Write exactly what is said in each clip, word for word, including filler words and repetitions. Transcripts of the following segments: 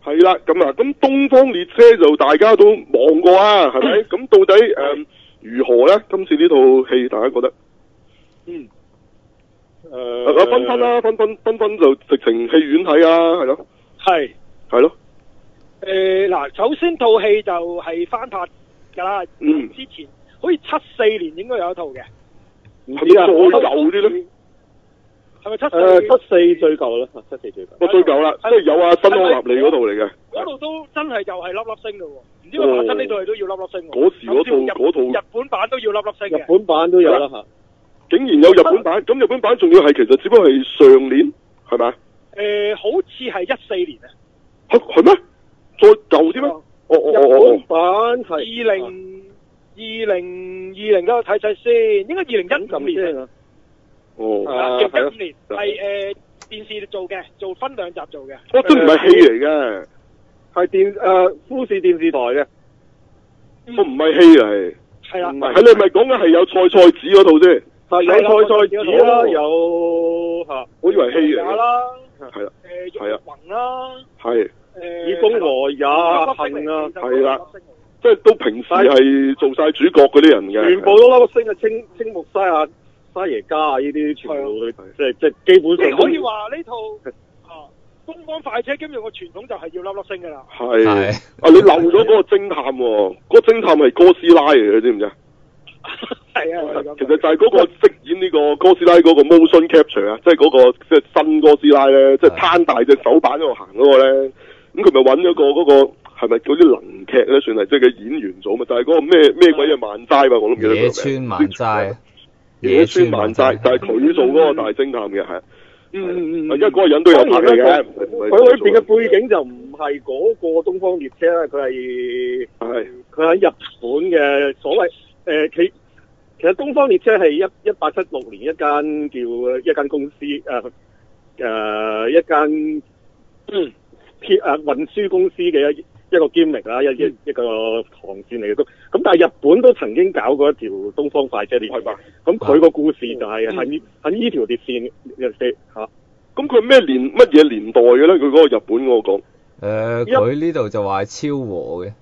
係啦，咁啊，咁東方列車就大家都望過啊，係咪？咁到底誒、呃、如何咧？今次呢套戲大家覺得？ 嗯。誒、 呃。啊，分分啦，分分分分就直情戲院睇啊，係咯。 係。 係咯。 誒嗱，首先套戲就係翻拍㗎啦。 嗯。 之前好似七四年應該有一套嘅。 唔知啊，再舊啲咧。 係咪七四？ 誒，七四最舊啦，七四最舊。 我最舊啦，即係有啊，新安納利嗰度嚟嘅。 嗰度都真係又係粒粒星嘅喎，唔知佢話真呢套戲都要粒粒星喎。 嗰時嗰套嗰套日本版都要粒粒星嘅。 日本版都有啦嚇。 竟然有日本版，咁日本版仲要係其實只不過係上年，係咪？ 誒，好似係一四年啊。 嚇係咩？再舊啲咩？哦哦哦哦。 日本版係二零二零二零嗰個睇睇先，應該二零一五年啊。 哦， 係一五年係誒電視做嘅，做分兩集做嘅。 哦，真唔係戲嚟嘅， 係電誒富士電視台嘅。 我唔係戲嚟。 係啦。 係你咪講緊係有菜菜子嗰套先？ 係有菜菜子啦，有嚇。 我以為戲嚟嘅。 啦。 係啦。 誒玉雲啦。 係。 誒。 以宮和也幸啊。 係啦。即係都平時係做晒主角嗰啲人嘅。 全部都粒粒星啊！青青木西啊！沙耶加啊！呢啲全部即係即係基本上。 你可以話呢套啊東方快車兼用個傳統就係要粒粒星㗎啦。 係。啊！你漏咗嗰個偵探喎，嗰個偵探係哥斯拉嚟嘅，知唔知啊？ 係啊。 其實就係嗰個飾演呢個哥斯拉嗰個 motion capture 啊，即係嗰個即係新哥斯拉咧，即係攤大隻手板喺度行嗰個咧。咁佢咪揾咗個嗰個係咪嗰啲能劇咧？算係即係嘅演員組嘛？就係嗰個咩咩鬼嘢萬齋嘛？我都唔記得個名。 野村萬齋。 野村萬齋就係佢做嗰個大偵探嘅，係。 嗯嗯嗯。 因為嗰個人都有拍戲嘅， 佢裏邊嘅背景就唔係嗰個東方列車啦，佢係係佢喺日本嘅所謂誒，其其實東方列車係一一八七六年一間叫一間公司誒誒、呃、一間嗯鐵誒運輸公司嘅一一個兼力啦，一一一個航線嚟嘅。咁但係日本都曾經搞過一條東方快車列車，咁佢個故事就係喺喺呢條列線嘅車嚇。 咁佢咩年乜嘢年代嘅咧？佢嗰個日本嗰個講。 誒，佢呢度就話係昭和嘅。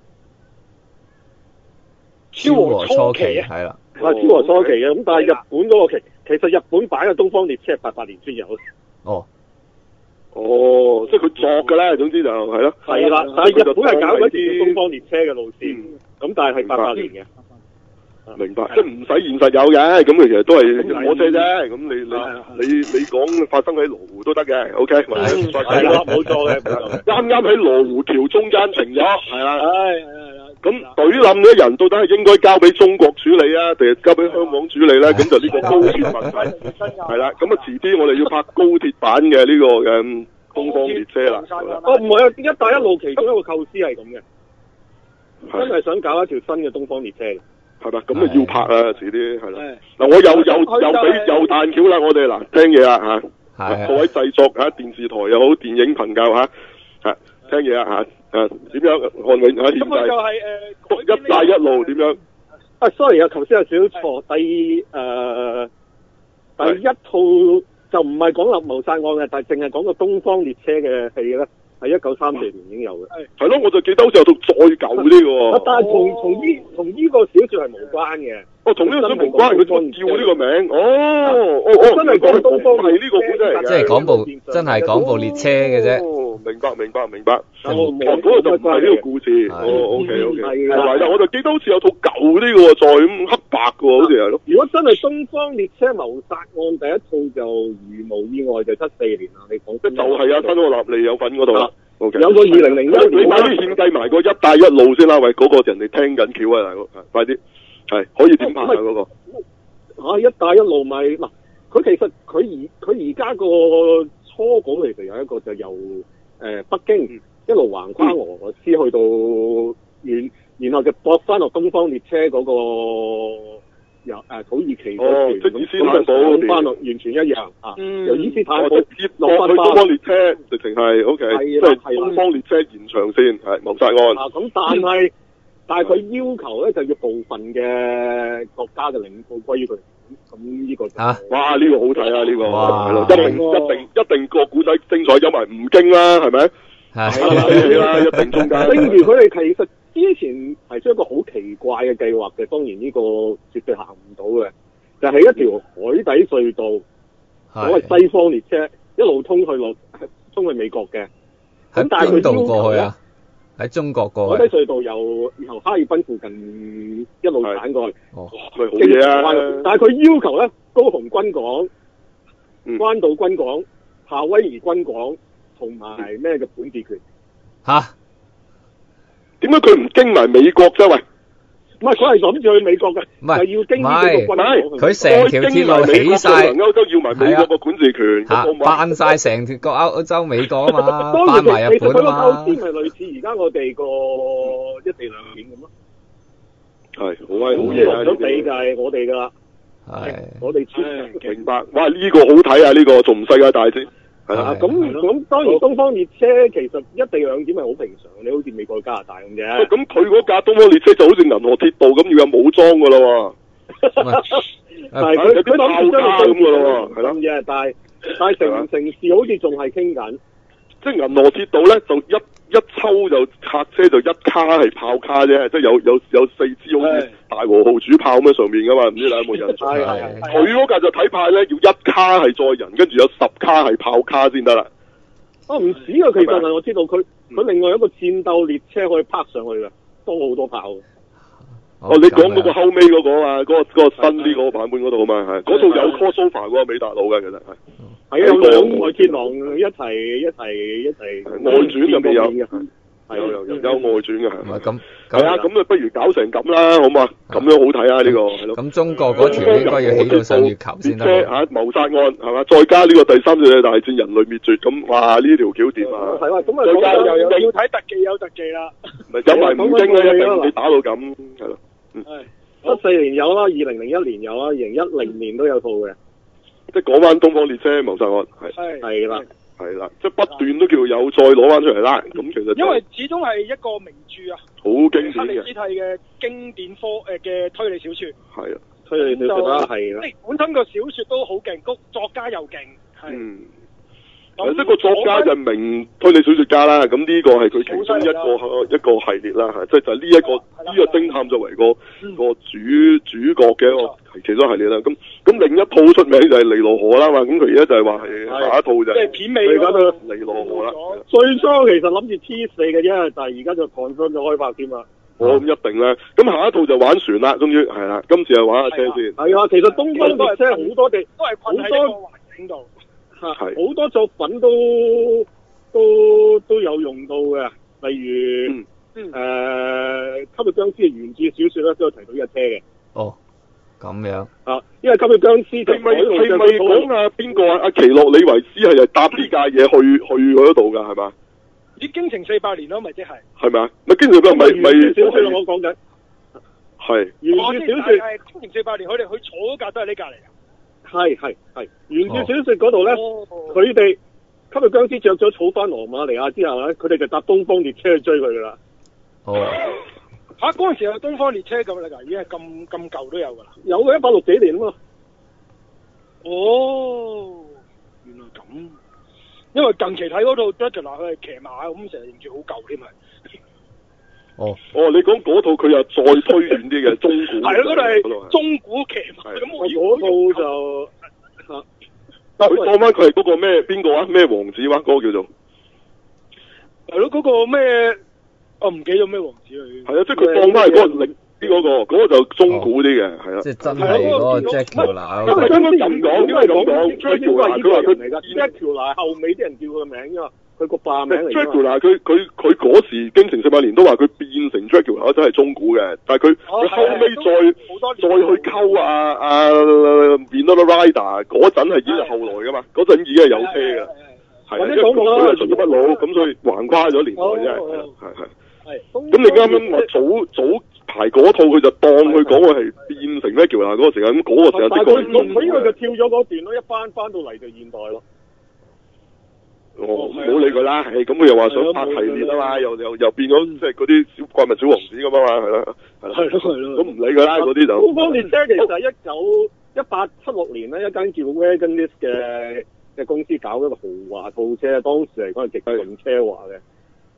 昭和初期係啦。 係昭和初期嘅，咁但係日本嗰個期，其實日本版嘅東方列車係八八年先有。 哦。 哦，即係佢作嘅咧，總之就係咯。 係啦，但係日本係搞嗰條東方列車嘅路線，咁但係係八八年嘅。 明白，即係唔使現實有嘅，咁佢其實都係火車啫。咁你你你你講發生喺羅湖都得嘅 ，OK。 係啦，冇錯嘅， 啱啱喺羅湖橋中間停咗，係啦。 係係係。 咁懟冧咗人，到底係應該交俾中國處理啊，定係交俾香港處理咧？咁就呢個高鐵問題。係啦，咁啊遲啲我哋要拍高鐵版嘅呢個嘅東方列車啦。 哦，唔係啊，一帶一路其中一個構思係咁嘅，真係想搞一條新嘅東方列車嘅。 係嘛？咁啊要拍啊，遲啲係啦。嗱，我又又又俾又彈橋啦，我哋嗱聽嘢啦嚇，各位製作嚇電視台又好，電影朋友嚇嚇聽嘢啊嚇誒點樣漢永嚇現在一帶一路點樣？ 啊，sorry 啊，頭先有少少錯，第誒第一套就唔係講立謀殺案嘅，但係淨係講個東方列車嘅戲咧。係一九三四年已經有嘅， 係咯，我就記得好似有套再舊啲嘅。 但係同同呢同呢個小說係無關嘅。 哦，同呢個小說無關，佢再叫呢個名。哦，哦哦， 真係講東方係呢個古仔嚟嘅。 即係講部真係講部列車嘅啫。 哦，明白明白明白。 哦， 嗰個就唔係呢個故事。哦 ，OK OK。 係啦，但我就記得好似有套舊啲嘅，再咁黑白嘅，好似係咯。 如果真係東方列車謀殺案第一套就如無意外就七四年啦，你講。 即就係啊，新奧立利有份嗰度啦。Okay. 有個二零零一年， 你快啲獻計埋個一帶一路先啦，喂，嗰、那個人哋聽緊橋啊，大佬，快啲，係可以點拍啊嗰、那個？ 啊，一帶一路咪嗱，佢其實佢而佢而家個初稿其實有一個就由誒、呃、北京、嗯、一路橫跨俄羅斯去到遠，然後就駁翻落東方列車嗰、那個。由誒土耳其哦，即係伊斯坦堡嗰邊， 翻落完全一樣啊！由伊斯坦堡接落去東方列車，直情係 O K，即係東方列車延長線係謀殺案。 啊，咁但係但係佢要求咧就要部分嘅國家嘅領土歸於佢，咁呢個啊， 哇呢個好睇啊呢個，係咯，一定一定一定個古仔精彩，有埋吳京啦，係咪？ 係啦，起啦，一定中間。 正如佢哋其實之前提出一個好奇怪嘅計劃嘅，當然呢個絕對行唔到嘅，就係、是、一條海底隧道，所謂西方列車一路通去落通去美國嘅。 喺邊度過去啊？喺中國過去。 海底隧道由由哈爾濱附近一路鏟過去。 哦， 咪好嘢啊！ 但係佢要求咧，高雄軍港、 嗯、 關島軍港、夏威夷軍港同埋咩嘅管治權。 吓？ 點解佢唔經埋美國啫？喂！ 唔係，佢係諗住去美國嘅， 唔係要經呢個軍港。 佢成條鐵路起晒， 歐洲要埋美國個管治權， 辦晒成條個歐洲美國啊嘛， 當辦埋日本啊嘛。 其實佢個構思咪類似而家我哋個一地兩檢咁咯。 係，好威好嘢啊！ 都地就係我哋噶啦。 係。 我哋明白。哇！呢個好睇啊！呢個仲唔世界大戰？係啊，咁咁當然東方列車其實一地兩檢係好平常，你好似美國加拿大咁嘅。 咁佢嗰架東方列車就好似銀河鐵道咁，要有武裝噶啦喎。 但係佢佢諗住將咁噶啦喎，係咯嘅，但係但係成城市好似仲係傾緊。 即係銀河鐵道咧，就一一抽就拆車就一卡係炮卡啫，即係有有有四支好似大和號主炮咁喺上面噶嘛，唔知你有冇印象？ 係係係。 佢嗰架就睇派咧，要一卡係載人，跟住有十卡係炮卡先得啦。 啊，唔止啊，其實我知道佢佢另外一個戰鬥列車可以泊上去嘅，多好多炮。 哦，你講嗰個後尾嗰個啊，嗰個嗰個新啲嗰個版本嗰度啊嘛，係嗰度有 crossover 嗰個美達佬嘅，其實係。 係啊，有兩個鐵狼一齊一齊一齊外傳就未有嘅，係有有有有外傳嘅係。 唔係咁， 係啊，咁啊不如搞成咁啦，好嘛？咁樣好睇啊呢個係咯。 咁中國嗰條應該要起到上月球先得。 嚇謀殺案係嘛？再加呢個第三次大戰人類滅絕，咁哇呢條橋掂啊！ 係嘛？咁啊， 再加又又要睇特技有特技啦。 咪有埋五經咧，一定你打到咁係咯。 係。七四年有啦，二零零一年有啦，二零一零年都有套嘅。 即係講翻東方列車謀殺案，係係啦， 係啦，即係不斷都叫有再攞翻出嚟啦。咁其實因為始終係一個名著啊， 好經典嘅克里斯蒂嘅經典科誒嘅推理小說。 係啊， 推理小說啦，係啦。 即係本身個小說都好勁，個作家又勁，係。 嗯。誒，即係個作家就係名推理小說家啦。咁呢個係佢其中一個一個系列啦，即係就係呢一個呢個偵探作為個個主主角嘅一個其中系列啦。咁咁另一套出名就係尼羅河啦嘛。咁佢而家就係話係下一套就即係片尾嗰個尼羅河啦。 最初其實諗住 T 四嘅啫，但係而家就 confirm 咗開拍添啦。 我咁一定啦。咁下一套就玩船啦，終於係啦。今次係玩下車先。 係啊，其實東方列車好多地都係困喺個環境度。 係好多作品都都都有用到嘅，例如誒、嗯呃《吸血僵屍》嘅原著小說咧，都有提到呢架車嘅。 哦，咁樣啊，因為《吸血僵屍》 係咪係咪講啊邊個啊？阿奇洛李維斯係就搭呢架嘢去去嗰度㗎，係嘛？ 咦，京城四百年咯，咪即係？係咪啊？咪京城四百年咪咪小說我講緊。係。 原著小說係京城四百年，佢哋去坐嗰架都係呢架嚟㗎。 係係係，原著小說嗰度咧，佢哋吸血僵屍着咗草翻羅馬尼亞之後咧，佢哋就搭東方列車去追佢噶啦。 哦， 吓嗰陣時有東方列車咁啦，已經係咁咁舊都有噶啦。 有嘅，一百六幾年啊嘛。 哦，原來咁。因為近期睇嗰套 Dracula 佢係騎馬咁，成日認住好舊添係。 哦，哦，你講嗰套佢又再推遠啲嘅中古， 係咯，嗰度係中古騎馬，咁我嗰套就吓， 佢當翻佢係嗰個咩邊個啊？咩王子話嗰個叫做係咯，嗰個咩我唔記得咩王子佢係啊，即係佢當翻係嗰個歷啲嗰個，嗰個就中古啲嘅，係啦， 即係真係嗰個 Dracula。 因為應該咁講，應該咁講 ，Dracula 佢話佢嚟噶 Dracula 後尾啲人叫佢個名啫嘛。佢個化名嚟 Dracula 佢佢佢嗰時京城四百年都話佢變成 Dracula 真係中古嘅，但係佢佢後尾再再去溝啊啊 Winona Ryder 嗰陣係已經係後來噶嘛，嗰陣已經係有車嘅，係啊，因為佢係純咗不老，咁所以橫跨咗年代啫，係係係。咁你啱啱話早早排嗰套佢就當佢講佢係變成 Dracula 嗰個時間，咁嗰個時間的確係。 佢應該就跳咗嗰段咯，一翻翻到嚟就現代咯。 我唔好理佢啦，係咁佢又話想拍系列啊嘛，又又又變咗即係嗰啲小怪物小王子咁啊嘛，係啦，係啦，係咯係咯，咁唔理佢啦，嗰啲就。東方列車其實係一九一八七六年咧，一間叫 Wagonlit 嘅嘅公司搞一個豪華套車，當時嚟講係極盡奢華嘅。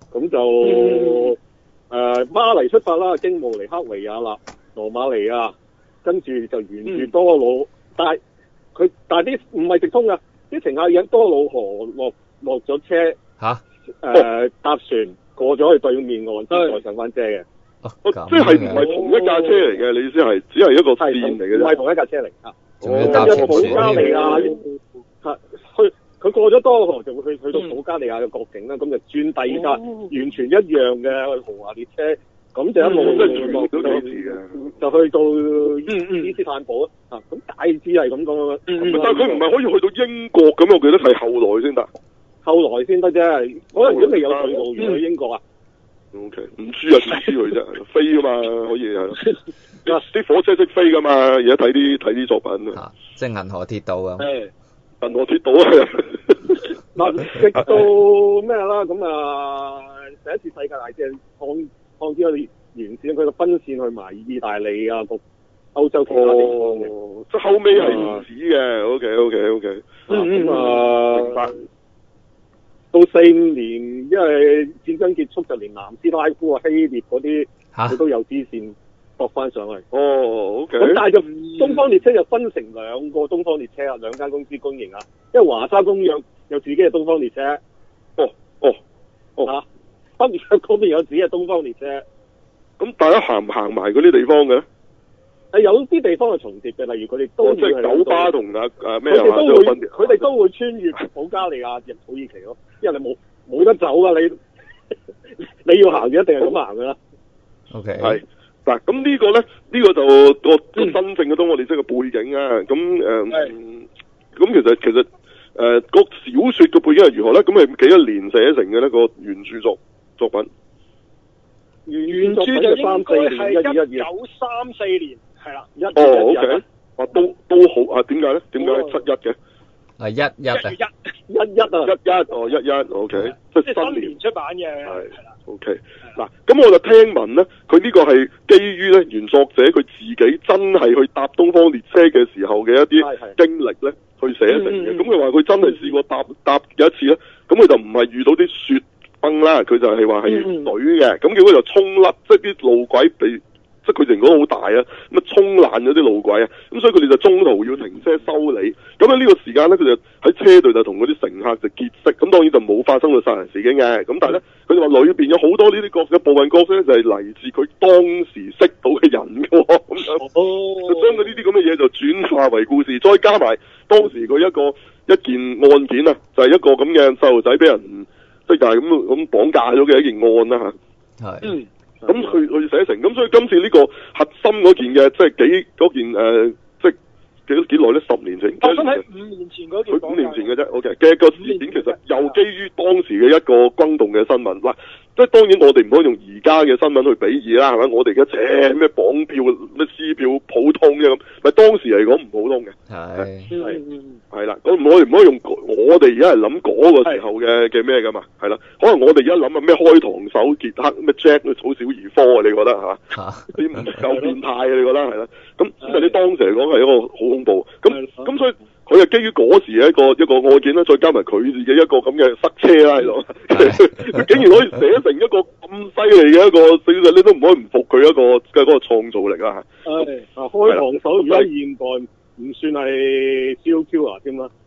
咁就誒、呃、巴黎出發啦，經慕尼克維也納、羅馬尼亞，跟住就沿住多瑙，嗯、但係佢但係啲唔係直通㗎，啲乘客引多瑙河落落咗車嚇， 誒搭船過咗去對面岸，先再上翻車嘅。 哦，即係唔係同一架車嚟嘅？你意思係只係一個線嚟嘅啫？ 唔係同一架車嚟啊！ 仲要搭船保加利亞係去佢過咗多瑙河就會去去到保加利亞嘅國境啦，咁、嗯、就轉第二架、哦、完全一樣嘅豪華列車，咁就一路都係落到就去到伊斯坦堡啊！咁大致係咁講啦。 但係佢唔係可以去到英國咁，我記得係後來先得。 後來先得啫，可能都未有隧道沿去英國啊。 O K，唔知啊，點知佢啫？飛噶嘛，可以係。啲火車識飛噶嘛？而家睇啲睇啲作品啊， 即係銀河鐵道啊。 係銀河鐵道啊。 嗱，直到咩啦？咁啊，第一次世界大戰抗抗戰，佢沿線佢個分線去埋意大利啊，個歐洲其他地方嘅。 哦，即係後尾係唔止嘅。O K O K O K。 嗯咁啊。明白。到四五年，因為戰爭結束，就連南斯拉夫啊、希臘嗰啲，佢都有支線駁翻上去。 哦 ，OK。 咁但係就東方列車就分成兩個東方列車啊，兩間公司公營啊，因為華沙公約有自己嘅東方列車。 哦，哦，哦。 嚇、啊，北約嗰邊有自己嘅東方列車。 咁大家行唔行埋嗰啲地方嘅？ 誒，有啲地方係重疊嘅，例如佢哋都會、哦、即係酒吧同啊誒咩啊，佢哋都會佢哋都會穿越保加利亞入土耳其咯，因為你冇冇得走噶，你你要行嘅一定係咁行噶啦。 O K， 係嗱，咁呢個咧，呢、呢個就個真正嘅東方列車嘅背景啊。咁誒，咁、呃、其實其實誒、呃個小說嘅背景係如何咧？咁係幾多年寫成嘅呢個原著作作品？ 原著就應該係一九三四年。係啦，一哦 OK， 啊都都好啊，點解咧？點解七一嘅？ 係一一啊， 一一啊， 一一哦一一 OK， 即係新年出版嘅，係啦 OK。嗱，咁我就聽聞咧，佢呢個係基於咧原作者佢自己真係去搭東方列車嘅時候嘅一啲經歷咧，去寫成嘅。咁佢話佢真係試過搭搭有一次咧，咁佢就唔係遇到啲雪崩啦，佢就係話係水嘅，咁結果就沖甩，即係啲路軌被。即係佢成個好大啊，咁啊沖爛咗啲路軌啊，咁所以佢哋就中途要停車修理。咁喺呢個時間咧，佢就喺車度就同嗰啲乘客就結識。咁當然就冇發生到殺人事件嘅。咁但係咧，佢哋話裏邊有好多呢啲角色，部分角色咧就係嚟自佢當時識到嘅人嘅喎。咁樣就將佢呢啲咁嘅嘢就轉化為故事，再加埋當時佢一個一件案件啊，就係、是、一個咁嘅細路仔俾人即係就係咁咁綁架咗嘅一件案啦嚇。係。嗯。咁去去寫成，咁所以今次呢個核心嗰件嘅，即係幾嗰件誒、呃，即係幾幾耐咧？十年前， 發生喺五年前嗰件， 五年前嘅啫。O K，嘅個事件其實又基於當時嘅一個轟動嘅新聞。嗱，即係當然我哋唔可以用而家嘅新聞去比擬啦，係咪？我哋而家誒咩綁票咩撕票普通嘅咁，咪當時嚟講唔普通嘅。係係係啦，咁唔可以唔可以用我哋而家係諗嗰個時候嘅嘅咩噶嘛？係啦，可能我哋而家諗啊咩開膛手傑克咩 Jack 咩草小兒科啊？你覺得嚇？啲唔夠變態啊？你覺得係啦？咁因為你當時嚟講係一個好恐怖，咁咁所以佢係基於嗰時一個一個案件啦，再加埋佢自己一個咁嘅塞車啦喺度，佢竟然可以寫成一個咁犀利嘅一個，其實你都唔可以唔服佢一個嘅嗰個創造力啊！ 係啊，開膛手而家現代唔算係 serial killer 添啦，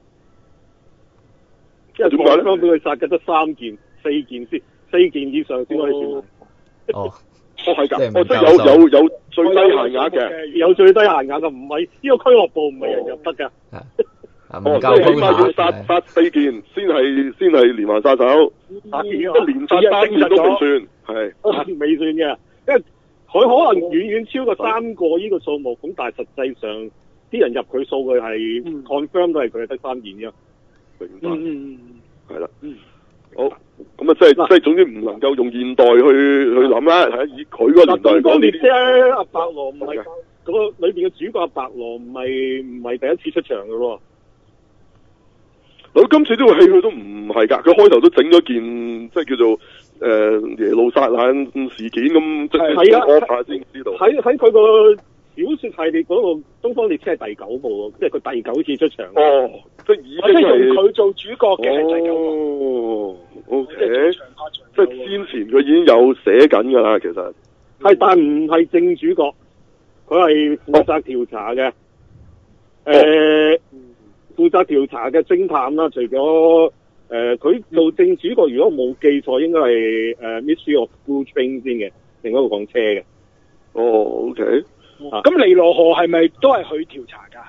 因為點解咧？俾佢殺嘅得三件、四件先，四件以上先可以算。哦， 哦係㗎，哦即係有有有最低限額嘅， 有最低限額嘅，唔係呢個俱樂部唔係人入得㗎。 哦，即係起碼要殺殺四件先係先係連環殺手，一連殺三件都未算，係未算嘅，因為佢可能遠遠超過三個呢個數目，咁但係實際上啲人入佢數據係 confirm 都係佢係得三件嘅。 明白，嗯，係啦，嗯，好，咁啊，即係即係總之唔能夠用現代去去諗啦，係以佢個年代講呢啲。阿白羅唔係嗰個裏邊嘅主角，阿白羅唔係唔係第一次出場嘅喎。 佢今次呢個戲佢都唔係㗎，佢開頭都整咗件即係叫做誒、呃、耶路撒冷事件咁，即係我下先知道。 喺喺佢個小說系列嗰個東方列車係第九部喎，即係佢第九次出場。 哦，即係已經係用係佢做主角嘅係第九部。 哦，OK， 即係長拍長即係先前佢已經有寫緊㗎啦，其實。 係，但唔係正主角，佢係負責調查嘅。誒、 哦， 呃，負責調查嘅偵探啦，除咗誒佢做正主角，如果我冇記錯，應該係誒 Mystery of Blue Train 先嘅，另一個講車嘅。 哦，OK。 咁尼羅河係咪都係佢調查㗎？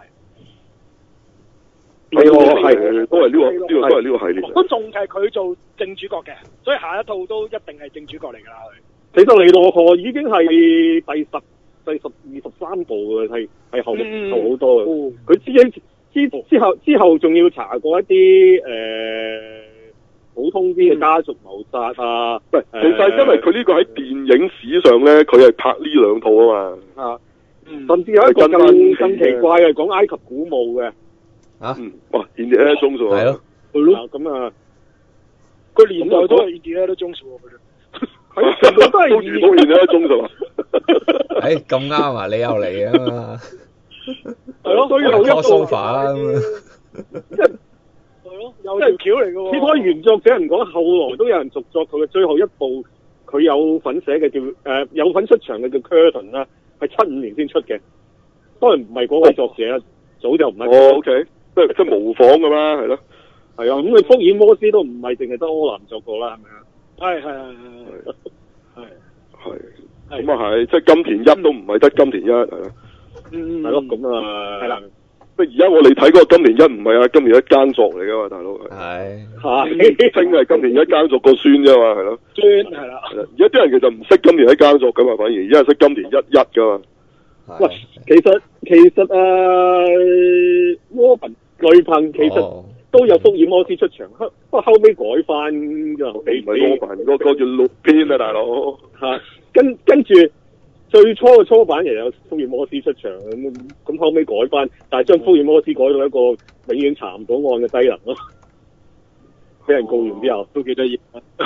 係。 係喎，係都係呢個呢個都係呢個系列。 都仲係佢做正主角嘅，所以下一套都一定係正主角嚟㗎啦。佢。 其實尼羅河已經係第十、第十二、十三部嘅，係係後後好多嘅。佢之前之之後之後仲要查過一啲誒、呃、普通啲嘅家族謀殺啊。 唔、嗯、其實因為佢呢個喺電影史上咧，佢係拍呢兩套啊嘛。啊， 甚至有一個更更奇怪嘅，講埃及古墓嘅。 啊， 嗯，哇，Indiana Jones喎。係咯， 係咯。咁啊， 個年代都係 Indiana Jones喎，佢哋。 係全部都係都遇到 Indiana Jones喎。 誒，咁啱啊！你又嚟啊嘛。 係咯，所以又一個 sofa 啊咁啊。 即係係咯，有條橋嚟嘅喎。 撇開原作者人講，後來都有人續作佢嘅最後一部，佢有份寫嘅叫誒、呃、有份出場嘅叫 Curtain 啦，係七五年先出嘅。當然唔係嗰位作者啦，早就唔係。 哦 OK。即係即係模仿㗎嘛，係咯， 係啊，咁佢福爾摩斯都唔係淨係得柯南作過啦，係咪啊？ 係係係係係，咁啊係，即係金田一都唔係得金田一，係咯， 嗯， 係咯，咁啊，係啦， 即係而家我哋睇嗰個金田一唔係啊，金田一奸作嚟㗎嘛，大佬係， 係，真係金田一奸作個孫啫嘛，係咯， 孫係啦， 而家啲人其實唔識金田一奸作㗎嘛，反而而家係識金田一一㗎嘛。 喂，其實其實誒，柯文雷朋其實都有福爾摩斯出場，不過後尾改翻㗎，俾唔係柯文，嗰個叫陸篇啊，大佬。 嚇，跟跟住最初嘅初版又有福爾摩斯出場，咁咁後尾改翻，但係將福爾摩斯改到一個永遠查唔到案嘅低能咯，俾人告完之後都幾得意。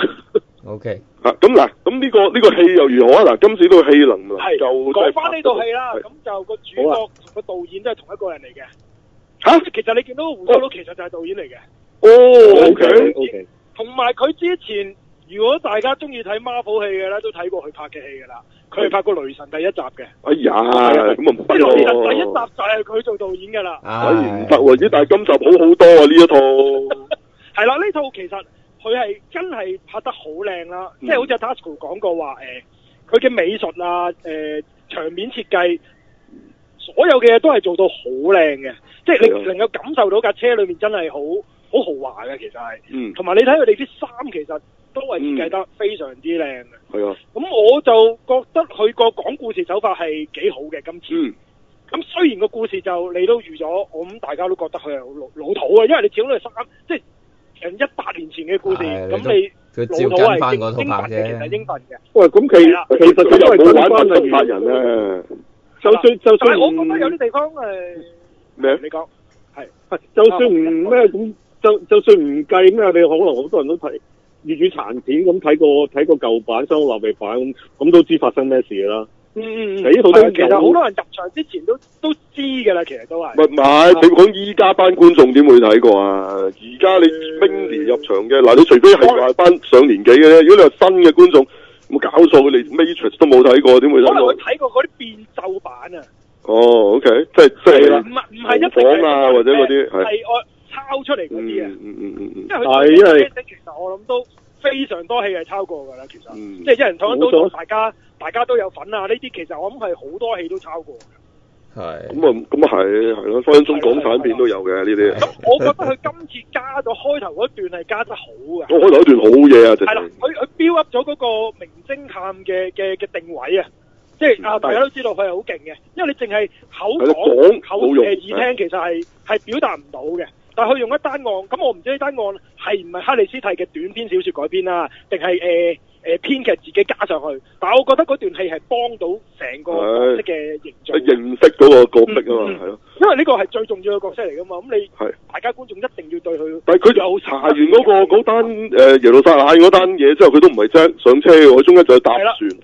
O K， 啊咁嗱，咁呢個呢個戲又如何啊？嗱，今次呢個戲能唔能夠講翻呢套戲啦，咁就個主角同個導演都係同一個人嚟嘅。 嚇， 其實你見到胡鬚佬其實就係導演嚟嘅。 哦 ，OK OK。 同埋佢之前，如果大家中意睇 Marvel 戲嘅咧，都睇過佢拍嘅戲㗎啦。佢係拍過雷神第一集嘅。 哎呀，咁啊唔得咯！雷神第一集就係佢做導演㗎啦。 哎唔得喎！咦，但係今集好好多啊呢一套。 係啦，呢套其實。佢係真係拍得好靚啦，即、嗯、係好似阿 Tasuku 講過話，誒佢嘅美術啊，誒、呃、場面設計，所有嘅嘢都係做到好靚嘅，即係你能夠感受到架車裏面真係好好豪華嘅，其實係，嗯，同埋你睇佢哋啲衫其實都係設計得非常之靚嘅，係啊，咁我就覺得佢個講故事手法係幾好嘅今次，嗯，咁雖然個故事就你都預咗，我諗大家都覺得佢係老老土啊，因為你始終都係衫，即係。成一百年前嘅故事，咁你老土係英英文嘅，其實英文嘅。喂，咁其其實佢又冇玩翻嚟殺人咧。 就算就算， 我覺得有啲地方誒咩？ 你講係， 就算唔咩咁，就就算唔計咩，你可能好多人都睇粵語殘片咁睇過睇過舊版、雙立地版咁，咁都知發生咩事啦。 嗯嗯嗯， 呢套都其實好多人入場之前都都知㗎啦，其實都係。 唔係，你講依家班觀眾點會睇過啊？而家你 Mindy 入場嘅，嗱、嗯、你除非係話班上年紀嘅啫，如果你係新嘅觀眾，冇搞錯，你 Matrix 都冇睇過，點會睇過？ 可能會睇過嗰啲變奏版啊。 哦 ，OK，即係即係唔係唔係一定啊，或者嗰啲係我抄出嚟嗰啲啊。 嗯嗯嗯嗯， 因為佢因為其實我諗都非常多戲係抄過㗎啦，其實，嗯、即係一人討論到大家。大家都有份啊！呢啲其實我諗係好多戲都抄過嘅。 係。咁啊，咁啊係，係咯，分分鐘港產片都有嘅呢啲。 咁我覺得佢今次加咗開頭嗰段係加得好嘅。 我開頭嗰段好嘢啊！ 係啦，佢佢 build up 咗嗰個名偵探嘅嘅嘅定位啊，即係啊大家都知道佢係好勁嘅，因為你淨係口講口誒耳聽，其實係係表達唔到嘅。但係佢用一單案，咁我唔知呢單案係唔係克里斯蒂嘅短篇小說改編啦，定係誒？誒編劇自己加上去，但係我覺得嗰段戲係幫到成個角色嘅形象， 認識嗰個角色啊嘛，係、嗯、咯。因為呢個係最重要嘅角色嚟噶嘛，咁你大家觀眾一定要對佢。 但係佢有查完嗰、嗰個嗰單誒耶路撒冷嗰單嘢之後，佢都唔係即上車嘅，佢中間就搭船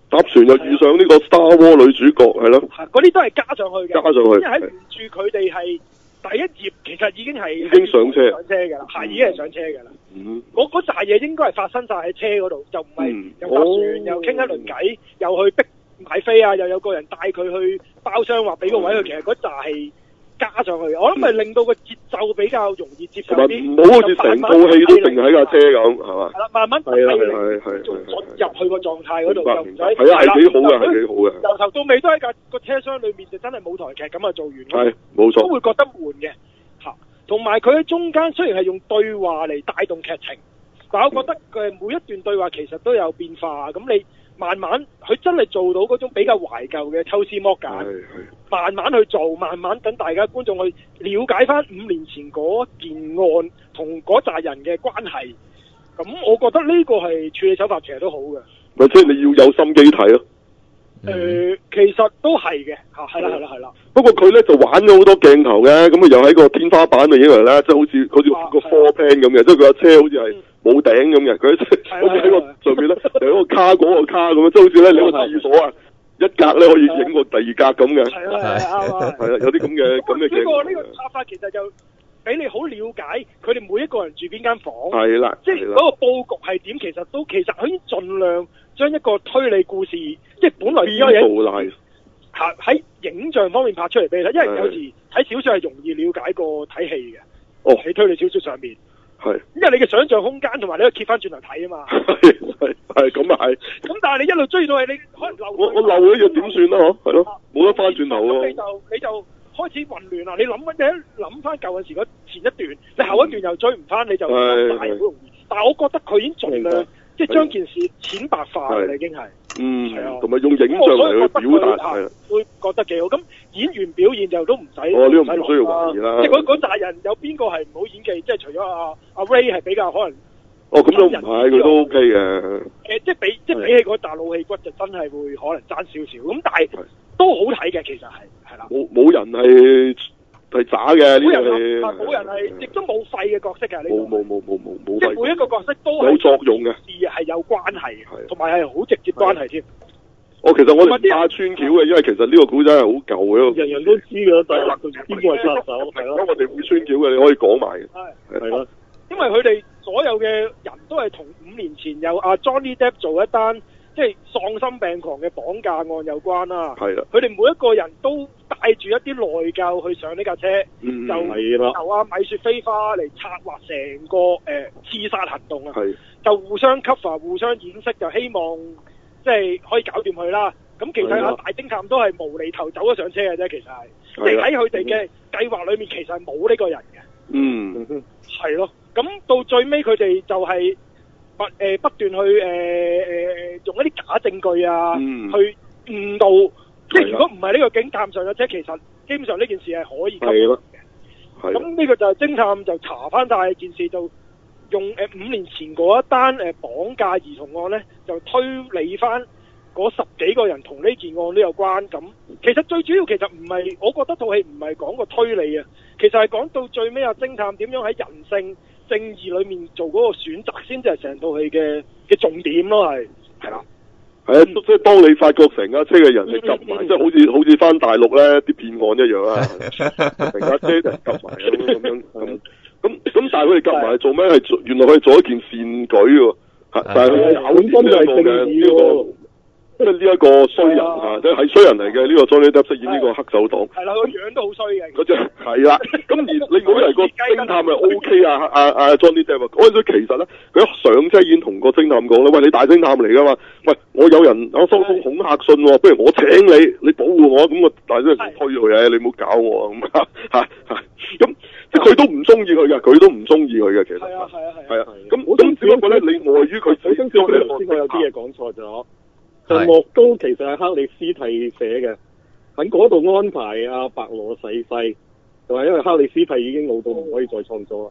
搭船又遇上呢個 Star Wars 女主角，係咯。 嗰啲都係加上去嘅。 加上去。因為喺原著佢哋係第一頁其實已經係已經上車。 上車㗎啦，係、嗯、已經係上車㗎啦。 嗯。 嗰嗰扎嘢應該係發生晒喺車嗰度，就唔係又搭船、哦、又傾一輪偈，又去逼買飛啊，又有個人帶佢去包廂話俾個位佢、嗯，其實嗰扎係。加上去，我諗咪令到個節奏比較容易接受啲， 唔好好似成套戲都定喺架車咁，係嘛？ 係啦，慢慢帶你進入去個狀態嗰度，就唔使係啊，係幾好嘅，係幾好嘅。 由頭到尾都喺架個車廂裏面，就真係舞台劇咁啊做完。 係，冇錯。 都會覺得悶嘅嚇，同埋佢喺中間雖然係用對話嚟帶動劇情，但我覺得佢每一段對話其實都有變化。咁你慢慢佢真係做到嗰種比較懷舊嘅抽絲剝繭。慢慢去做，慢慢等大家觀眾去了解翻五年前嗰件案同嗰扎人嘅關係。咁我覺得呢個係處理手法其實都好嘅。 咪即係你要有心機睇咯。 誒、呃，其實都係嘅嚇，係啦係啦係啦。不過佢咧就玩咗好多鏡頭嘅，咁啊又喺個天花板度影嚟咧，即係好似好似個 floor plan 咁嘅，即係佢架車好似係冇頂咁嘅，佢好似喺個上面咧，就有個卡嗰個卡咁樣，即係好似咧你個廁所啊。一格咧可以影過第二格咁嘅，係啊係啊，係啊有啲咁嘅咁嘅呢個呢個插法其實就俾你好了解佢哋每一個人住邊間房， 係啦， 即係嗰個佈局係點，其實都其實可以盡量將一個推理故事，即係本來應該嘢喺喺影像方面拍出嚟俾你睇，因為有時睇小說係容易了解過睇戲嘅，哦喺推理小說上面。係，因為你嘅想像空間同埋你可以揭翻轉頭睇啊嘛。 係係係咁啊係。咁但係你一路追到係你可能漏。 我我漏咗嘢點算啦？嗬，係咯，冇得翻轉頭喎。 咁你就你就開始混亂啦。你諗乜嘢？諗翻舊陣時嗰前一段，你後一段又追唔翻，你就大好容易。但係我覺得佢已經盡量即係將件事淺白化啦，已經係。嗯。係啊。同埋用影像嚟去表達係。會覺得幾好。咁演員表現就都唔使。哦，呢個唔需要懷疑啦。即係嗰嗰扎人有邊個係唔好演技？即係除咗阿阿 Ray 係比較可能。 哦，咁都唔係，佢都 OK 嘅。誒、 呃，即係比即係比起嗰紮老戲骨，就真係會可能爭少少。咁但係都好睇嘅，其實係係啦。冇冇人係係渣嘅呢個係。冇人係，亦都冇廢嘅角色嘅呢個。冇冇冇冇冇冇。即係每一個角色都係有作用嘅，事係有關係嘅，同埋係好直接關係添。哦，其實我哋怕穿橋嘅，因為其實呢個古仔係好舊嘅。人人都知㗎，但係邊個係殺手？係咯。咁我哋會穿橋嘅，你可以講埋嘅。係係咯。因為佢哋所有嘅人都係同五年前有阿 Johnny Depp 做一單即係喪心病狂嘅綁架案有關啦。係啦。佢哋每一個人都帶住一啲內疚去上呢架車，嗯、就由阿米雪菲花嚟策劃成個誒、呃、刺殺行動啊。係。就互相 cover、互相掩飾，就希望即係可以搞掂佢啦。咁其實阿大偵探都係無厘頭走咗上車嘅啫，其實係。即係喺佢哋嘅計劃裏面，其實係冇呢個人嘅。嗯。係咯。咁到最尾佢哋就係不誒不斷去誒誒、呃、用一啲假證據啊，嗯、去誤導，即係如果唔係呢個警探上咗車，其實基本上呢件事係可以急嘅。咁呢個就係偵探就查翻晒件事，就用誒、呃、五年前嗰一單誒綁架兒童案咧，就推理翻嗰十幾個人同呢件案都有關。咁其實最主要其實唔係，我覺得套戲唔係講個推理啊，其實係講到最尾阿偵探點樣喺人性正義裏面做嗰個選擇，先至係成套戲嘅嘅重點咯，係係啦。係啊，即係當你發覺成架車嘅人係夾埋，即係好似好似翻大陸咧啲騙案一樣啊，成架車就夾埋咁樣咁咁咁，但係佢哋夾埋做咩？係原來佢係做一件善舉喎，但係佢本身就係正義喎。即係呢一個衰人啊，即係係衰人嚟嘅呢個 Johnny Depp 飾演呢個黑手黨。係啦，個樣都好衰嘅。嗰隻係啦，咁而你以為個偵探咪 O K 啊？阿阿 Johnny Depp 嗰陣時其實咧，佢一上車已經同個偵探講啦，喂，你大偵探嚟噶嘛？喂，我有人我收封恐嚇信喎，不如我請你，你保護我，咁個大偵探推佢嘅，你唔好搞我咁嚇嚇咁即係佢都唔中意佢嘅，佢都唔中意佢嘅，其實係啊係啊係啊。咁咁只不過咧，你礙於佢本身先，我有啲嘢講錯咗。就莫高其實係克里斯蒂寫嘅，喺嗰度安排阿白羅逝世，就係因為克里斯蒂已經老到唔可以再創作啦。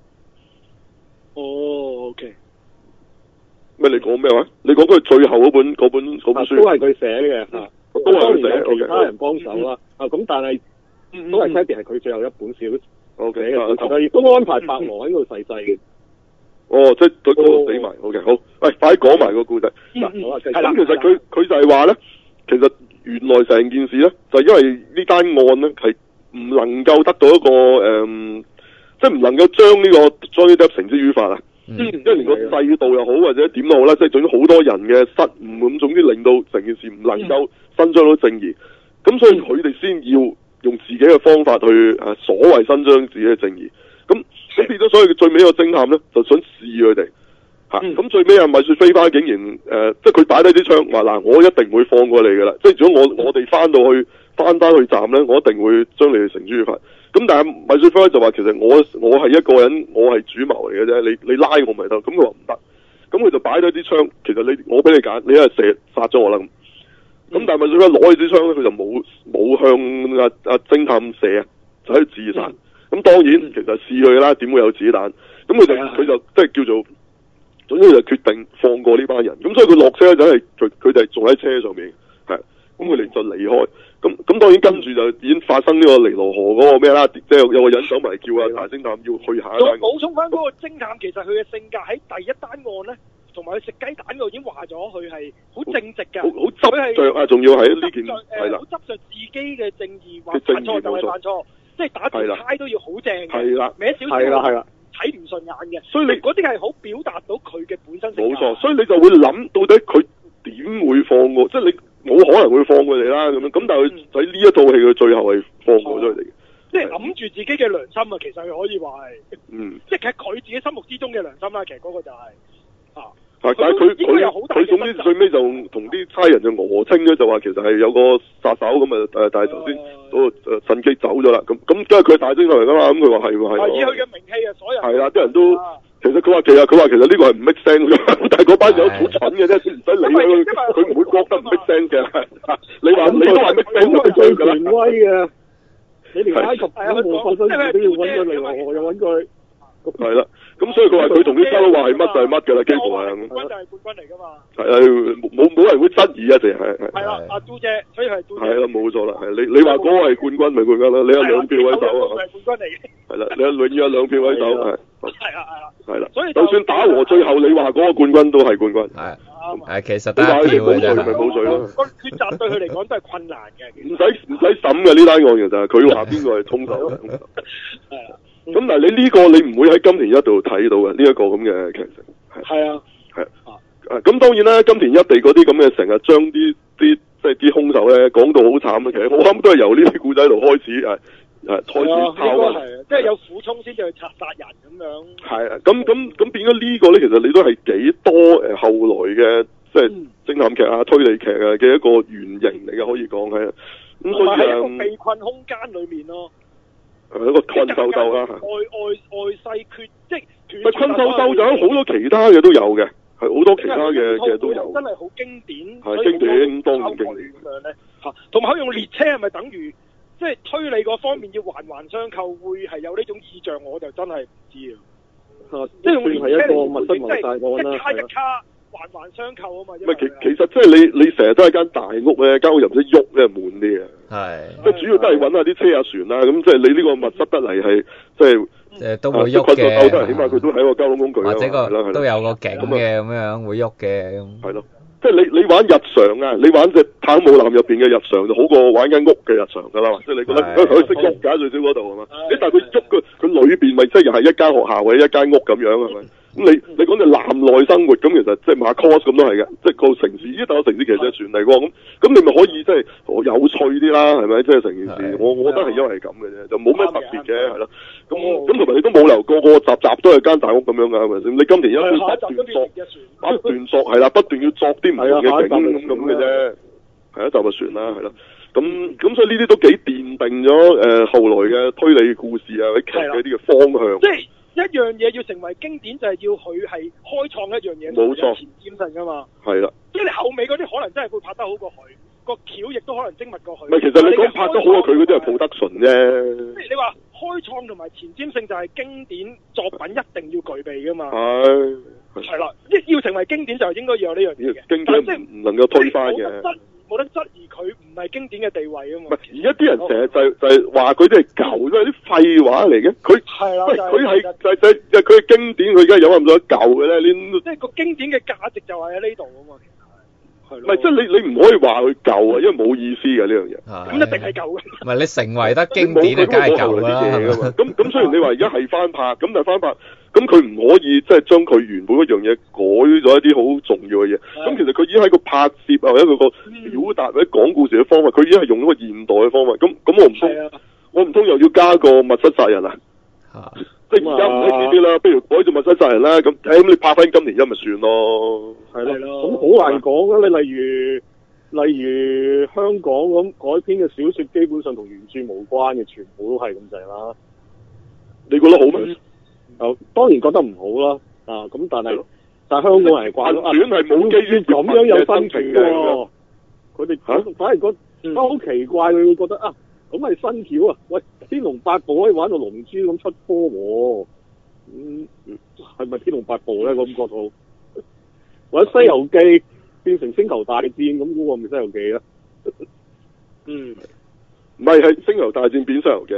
哦 ，OK。咩？你講咩話？你講佢最後嗰本嗰本嗰本書都係佢寫嘅，吓、嗯，都係佢寫，有其他人幫手啦。啊，咁但係都係 Teddy 係佢最後一本小，OK，亦都安排白羅喺度逝世嘅。 哦，即係佢嗰度死埋。O K，好，喂，快啲講埋個故仔。嗱、 嗯， 咁、嗯、其實佢佢就係話咧，其實原來成件事咧，就係、因為呢單案咧係唔能夠得到一個誒、嗯，即係唔能夠將呢個 Johnny Depp 繩之於法啊。嗯，因為連個制度又好或者點都好啦，即係總之好多人嘅失誤咁，總之令到成件事唔能夠伸張到正義。咁、嗯、所以佢哋先要用自己嘅方法去誒所謂伸張自己嘅正義。咁咁變咗，所以最尾個偵探咧就想試佢哋嚇。咁、嗯、最尾啊，米雪菲花竟然誒、呃，即係佢擺低啲槍話嗱，我一定會放過你噶啦。即係如果我我哋翻到去翻返去站咧，我一定會將你哋繩之於法。咁但係米雪菲就話其實我我係一個人，我係主謀嚟嘅啫。你你拉我咪得。咁佢話唔得。咁佢就擺低啲槍。其實你我俾你揀，你一係射殺咗我啦。咁、嗯、但係米雪菲攞起支槍咧，佢就冇冇向阿阿偵探射，就喺度自殺。咁、嗯、當然其實試佢啦，點會有子彈？咁佢就佢就即係叫做，總之佢就決定放過呢班人。咁所以佢落車就係佢佢哋仲喺車上面，係咁佢哋就離開。咁咁當然跟住就已經發生呢個尼羅河嗰個咩啦，即係有個人走埋叫啊大偵探要去下一單。 補充翻嗰個偵探，其實佢嘅性格喺第一單案咧，同埋佢食雞蛋嗰度已經話咗佢係好正直嘅， 好好執着啊！仲要係呢件係啦， 好執着自己嘅正義，話犯錯就係犯錯，即係打條呔都要好正嘅， 係啦， 歪少少係啦係啦，睇唔順眼嘅。所以你嗰啲係好表達到佢嘅本身性格。冇錯， 所以你就會諗到底佢點會放過，即係你。冇可能會放佢哋啦，咁樣咁，但係佢喺呢一套戲佢最後係放過咗佢哋嘅， 即係揞住自己嘅良心啊！其實佢可以話係， 嗯， 即係佢自己心目之中嘅良心啦。其實嗰個就係、是、啊， 係，但係佢佢佢總之最尾就同啲差人就訛稱咧，就話其實係有個殺手咁啊，誒，但係頭先嗰個誒神機走咗啦，咁咁因為佢係大偵探嚟噶嘛，咁佢話係係， 以佢嘅名氣啊，所有係啦，啲人都。其實佢話其實佢話其實呢個係唔 make sense 嘅，但係嗰班友好蠢嘅啫，唔使理佢，佢唔會覺得唔 make sense 嘅。你話你都係 make sense 嘅最權威嘅， 你連埃及都冇發生事都要揾佢嚟，我又揾佢。 係啦，咁所以佢話佢同啲收佬話係乜就係乜㗎啦，幾乎係。 冠軍就係冠軍嚟㗎嘛。 係啊，冇冇人會質疑啊，淨係係。 係啦，阿嘟姐，所以係嘟姐。 係啦，冇錯啦，係你你話嗰個係冠軍咪冠軍啦，你有兩票喺手啊。 係冠軍嚟嘅。係啦，你永遠有兩票喺手係。 係啊係啦。 係啦，所以就算打和，最後你話嗰個冠軍都係冠軍。係， 係其實打票嘅啫。 咪冇罪咯。 個抉擇對佢嚟講都係困難嘅。 唔使唔使審嘅呢單案其實係佢話邊個係兇手。 係啊。咁但係你呢個你唔會喺金田一度睇到嘅呢一個咁嘅劇情。 係啊。 係啊。咁當然啦，金田一地嗰啲咁嘅成日將啲啲即係啲兇手咧講到好慘嘅，其實我諗都係由呢啲故仔度開始誒。誒，開始拋啊！ 即係有苦衷先至去殺殺人咁樣。係啊， 咁咁咁變咗呢個咧，其實你都係幾多誒後來嘅即係偵探劇啊、推理劇啊嘅一個原型嚟嘅，可以講係。咁所以喺一個被困空間裏面咯。 係一個困獸鬥啦。 外外外勢決即係。 但困獸鬥就有好多其他嘅都有嘅，係好多其他嘅嘅都有。 真係好經典。 係經典，當然經典。 咁樣咧嚇，同埋可以用列車係咪等於？即係推理嗰方面要環環相扣，會係有呢種意象，我就真係唔知啊！即係用列車嚟回應，即係一卡一卡環環相扣啊嘛。唔係其其實即係你你成日都係間大屋咧，間屋又唔識喐咧，悶啲啊！係即係主要都係揾下啲車啊船啊，咁即係你呢個密室得嚟係即係誒都會喐嘅。 起碼佢都係一個交通工具， 或者個都有個景嘅咁樣會喐嘅咁。係咯。即係你你玩日常啊，你玩隻太空母艦入邊嘅日常就好過玩間屋嘅日常噶啦嘛，即係你覺得佢佢識喐㗎最少嗰度係嘛？誒但係佢喐佢佢裏邊咪即係又係一間學校或者一間屋咁樣係咪？咁你你講隻艦內生活咁其實即係馬 cos 咁都係嘅，即係個城市呢笪城市其實係船嚟喎咁，咁你咪可以即係有趣啲啦係咪？即係成件事，我我覺得係因為咁嘅啫，就冇咩特別嘅係咯。咁咁同埋你都冇留個個集集都係間大屋咁樣㗎係咪先？你今年一不斷作不斷作係啦，不斷要作啲唔同嘅景咁咁嘅啫，係一集嘅船啦係咯。咁咁所以呢啲都幾奠定咗誒、呃、後來嘅推理故事啊或者劇嘅啲嘅方向。 即係一樣嘢要成為經典，就係要佢係開創一樣嘢， 冇錯， 前瞻性㗎嘛。係啦。 即係你後尾嗰啲可能真係會拍得好過佢，個橋亦都可能精密過佢。 唔係，其實你講拍得好過佢嗰啲係普德純啫。 即係你話開創同埋前瞻性就係經典作品一定要具備㗎嘛。 係。 係啦，即係要成為經典就應該要有呢樣嘢嘅。 經典唔能夠推翻嘅。 冇得質疑佢唔係經典嘅地位啊嘛。 唔係而家啲人成日就就係話佢啲係舊，都係啲廢話嚟嘅。佢係啦， 喂佢係就就就佢係經典，佢而家有咁多舊嘅咧？你即係個經典嘅價值就係喺呢度啊嘛。 唔係，即係你你唔可以話佢舊啊，因為冇意思嘅呢樣嘢。 咁一定係舊嘅。 唔係你成為得經典就梗係舊啦。 咁咁雖然你話而家係翻拍，咁但係翻拍，咁佢唔可以即係將佢原本嗰樣嘢改咗一啲好重要嘅嘢。咁其實佢已經喺個拍攝啊，或者佢個表達或者講故事嘅方法，佢已經係用咗個現代嘅方法。咁咁我唔通，我唔通又要加個密室殺人啊？即係而家唔興呢啲啦，不如改做密室殺人啦。咁咁你拍翻今年一咪算咯。 係咯，咁好難講啊！你例如例如香港咁改編嘅小說，基本上同原著無關嘅，全部都係咁滯啦。 你覺得好咩？ 哦，當然覺得唔好啦。啊，咁但係但係香港人係慣咗啊， 係冇基於咁樣有新橋喎。佢哋反反而覺得好奇怪，佢會覺得啊，咁係新橋啊！喂，天龍八部可以玩到龍珠咁出波喎。嗯，係咪天龍八部咧？我咁覺到。或者《西遊記》變成星球大戰咁，嗰個咪《西遊記》啦。 嗯， 唔係係《星球大戰》變《西遊記》。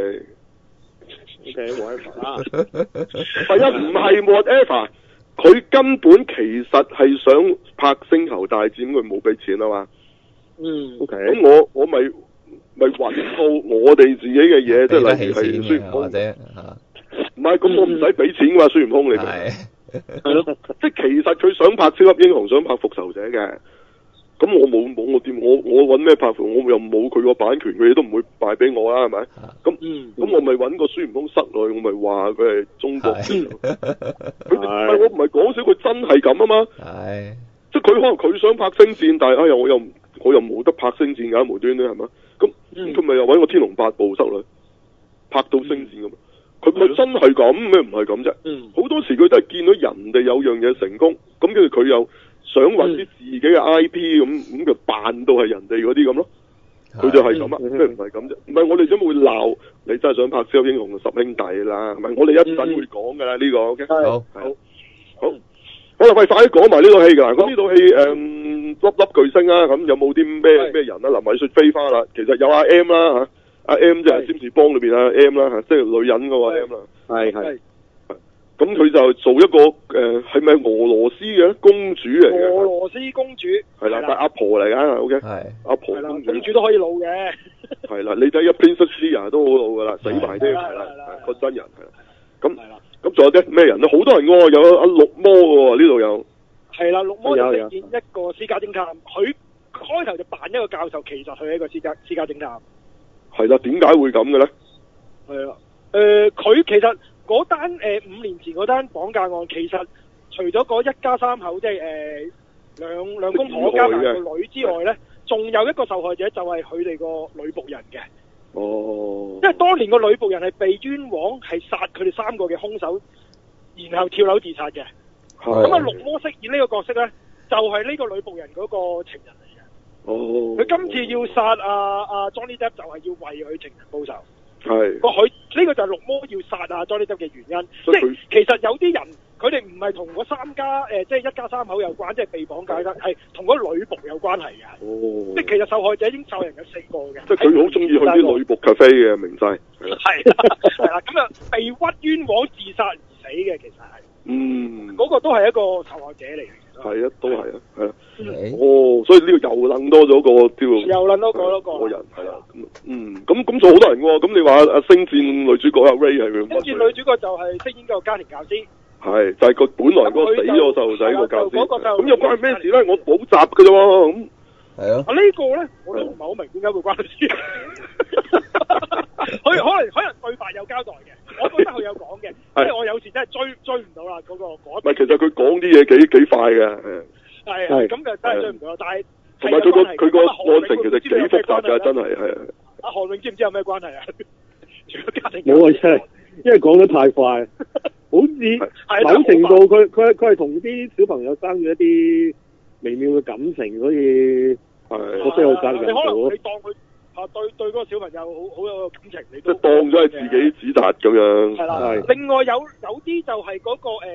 O K，whatever 啦。 係啊，唔係 whatever，佢根本其實係想拍《星球大戰》，佢冇俾錢啊嘛。 嗯。 O K。 咁我我咪咪揾套我哋自己嘅嘢，即係例如係孫悟空或者唔係，咁我唔使俾錢㗎嘛，孫悟空你明？ 係咯， 即係其實佢想拍超級英雄，想拍復仇者嘅。咁我冇冇我點我我揾咩拍？我又冇佢個版權，佢嘢都唔會賣俾我啦，係咪？咁咁、嗯、我咪揾個孫悟空塞落去，我咪話佢係中國。佢唔係我唔係講笑，佢真係咁啊嘛。係，即係佢可能佢想拍星戰，但係哎呀我又我又冇得拍星戰㗎，無端端係嘛？咁佢咪又揾個天龍八部塞落去，拍到星戰咁。佢咪真係咁咩？唔係咁啫。好、嗯、多時佢都係見到人哋有樣嘢成功，咁跟住佢又想揾啲自己嘅 I P 咁，咁就扮到係人哋嗰啲咁咯。佢就係咁啊，咩唔係咁啫？唔係我哋點會鬧你真係想拍超級英雄十兄弟啦？唔係我哋一陣會講㗎啦呢個。OK，好，好，好，好啦，喂，快啲講埋呢套戲㗎啦。咁呢套戲誒粒粒巨星啊，咁有冇啲咩咩人啊？林美雪飛花啦，其實有阿 M 啦嚇。阿 M 就係占士邦裏邊阿 M 啦，即係女人嗰個 M 啦。係係。咁佢就做一個誒，係咪俄羅斯嘅公主嚟嘅？ 俄羅斯公主。係啦， 但係阿婆嚟㗎，OK。係。阿婆公主。公主都可以老嘅。 係啦，你睇一 Princess Leia 都好老㗎啦，死埋啲係啦，個真人係啦。咁咁仲有啲咩人咧？好多人喎，有阿綠魔喎，呢度有。係啦，綠魔就飾演一個私家偵探，佢開頭就扮一個教授，其實佢係一個私家私家偵探。係啦，點解會咁嘅咧？係啊，誒，佢其實嗰單誒五年前嗰單綁架案，其實除咗嗰一家三口，即係誒兩兩公婆加埋個女之外咧，仲有一個受害者就係佢哋個女僕人嘅。哦。因為當年個女僕人係被冤枉係殺佢哋三個嘅兇手，然後跳樓自殺嘅。係。咁啊，綠魔飾演呢個角色咧，就係呢個女僕人嗰個情人嚟嘅。哦，佢今次要殺阿阿 Johnny Depp 就係要為佢情人報仇。係，個佢呢個就係綠魔要殺阿 Johnny Depp 嘅原因。即係其實有啲人佢哋唔係同嗰三家誒，即係一家三口有關，即係被綁架嘅，係同嗰女僕有關係嘅。哦，即係其實受害者已經受人有四個嘅。即係佢好中意去啲女僕 cafe 嘅，明細。係啦，係啦，咁啊被屈冤枉自殺而死嘅，其實係。嗯。嗰個都係一個受害者嚟嘅。係啊，都係啊，係啊，哦，所以呢個又諗多咗個叫又諗多個咯個人係啦，嗯，咁咁做好多人喎，咁你話阿星戰女主角阿 Ray 係佢？星戰女主角就係飾演個家庭教師，係就係佢本來嗰個死咗細路仔個教師，咁又關係咩事咧？我補習㗎啫喎，咁係啊，啊呢個咧我都唔係好明點解會關佢事，佢可能可能對白有交代嘅，我覺得佢有講嘅。即係我有時真係追追唔到啦，嗰、那個嗰。唔係，其實佢講啲嘢幾幾快嘅，係係咁就真係追唔到，但係同埋佢個佢個案情其實幾複雜㗎，真係係啊。阿韓永知唔知有咩關係啊？除咗家庭冇啊，真係，因為講得太快，好似某程度佢佢佢係同啲小朋友生咗一啲微妙嘅感情，所以係我真係好責任你可能你當佢。啊，對對，嗰個小朋友好好有感情，你都即係當咗係自己指責咁樣。係啦，另外有有啲就係嗰個誒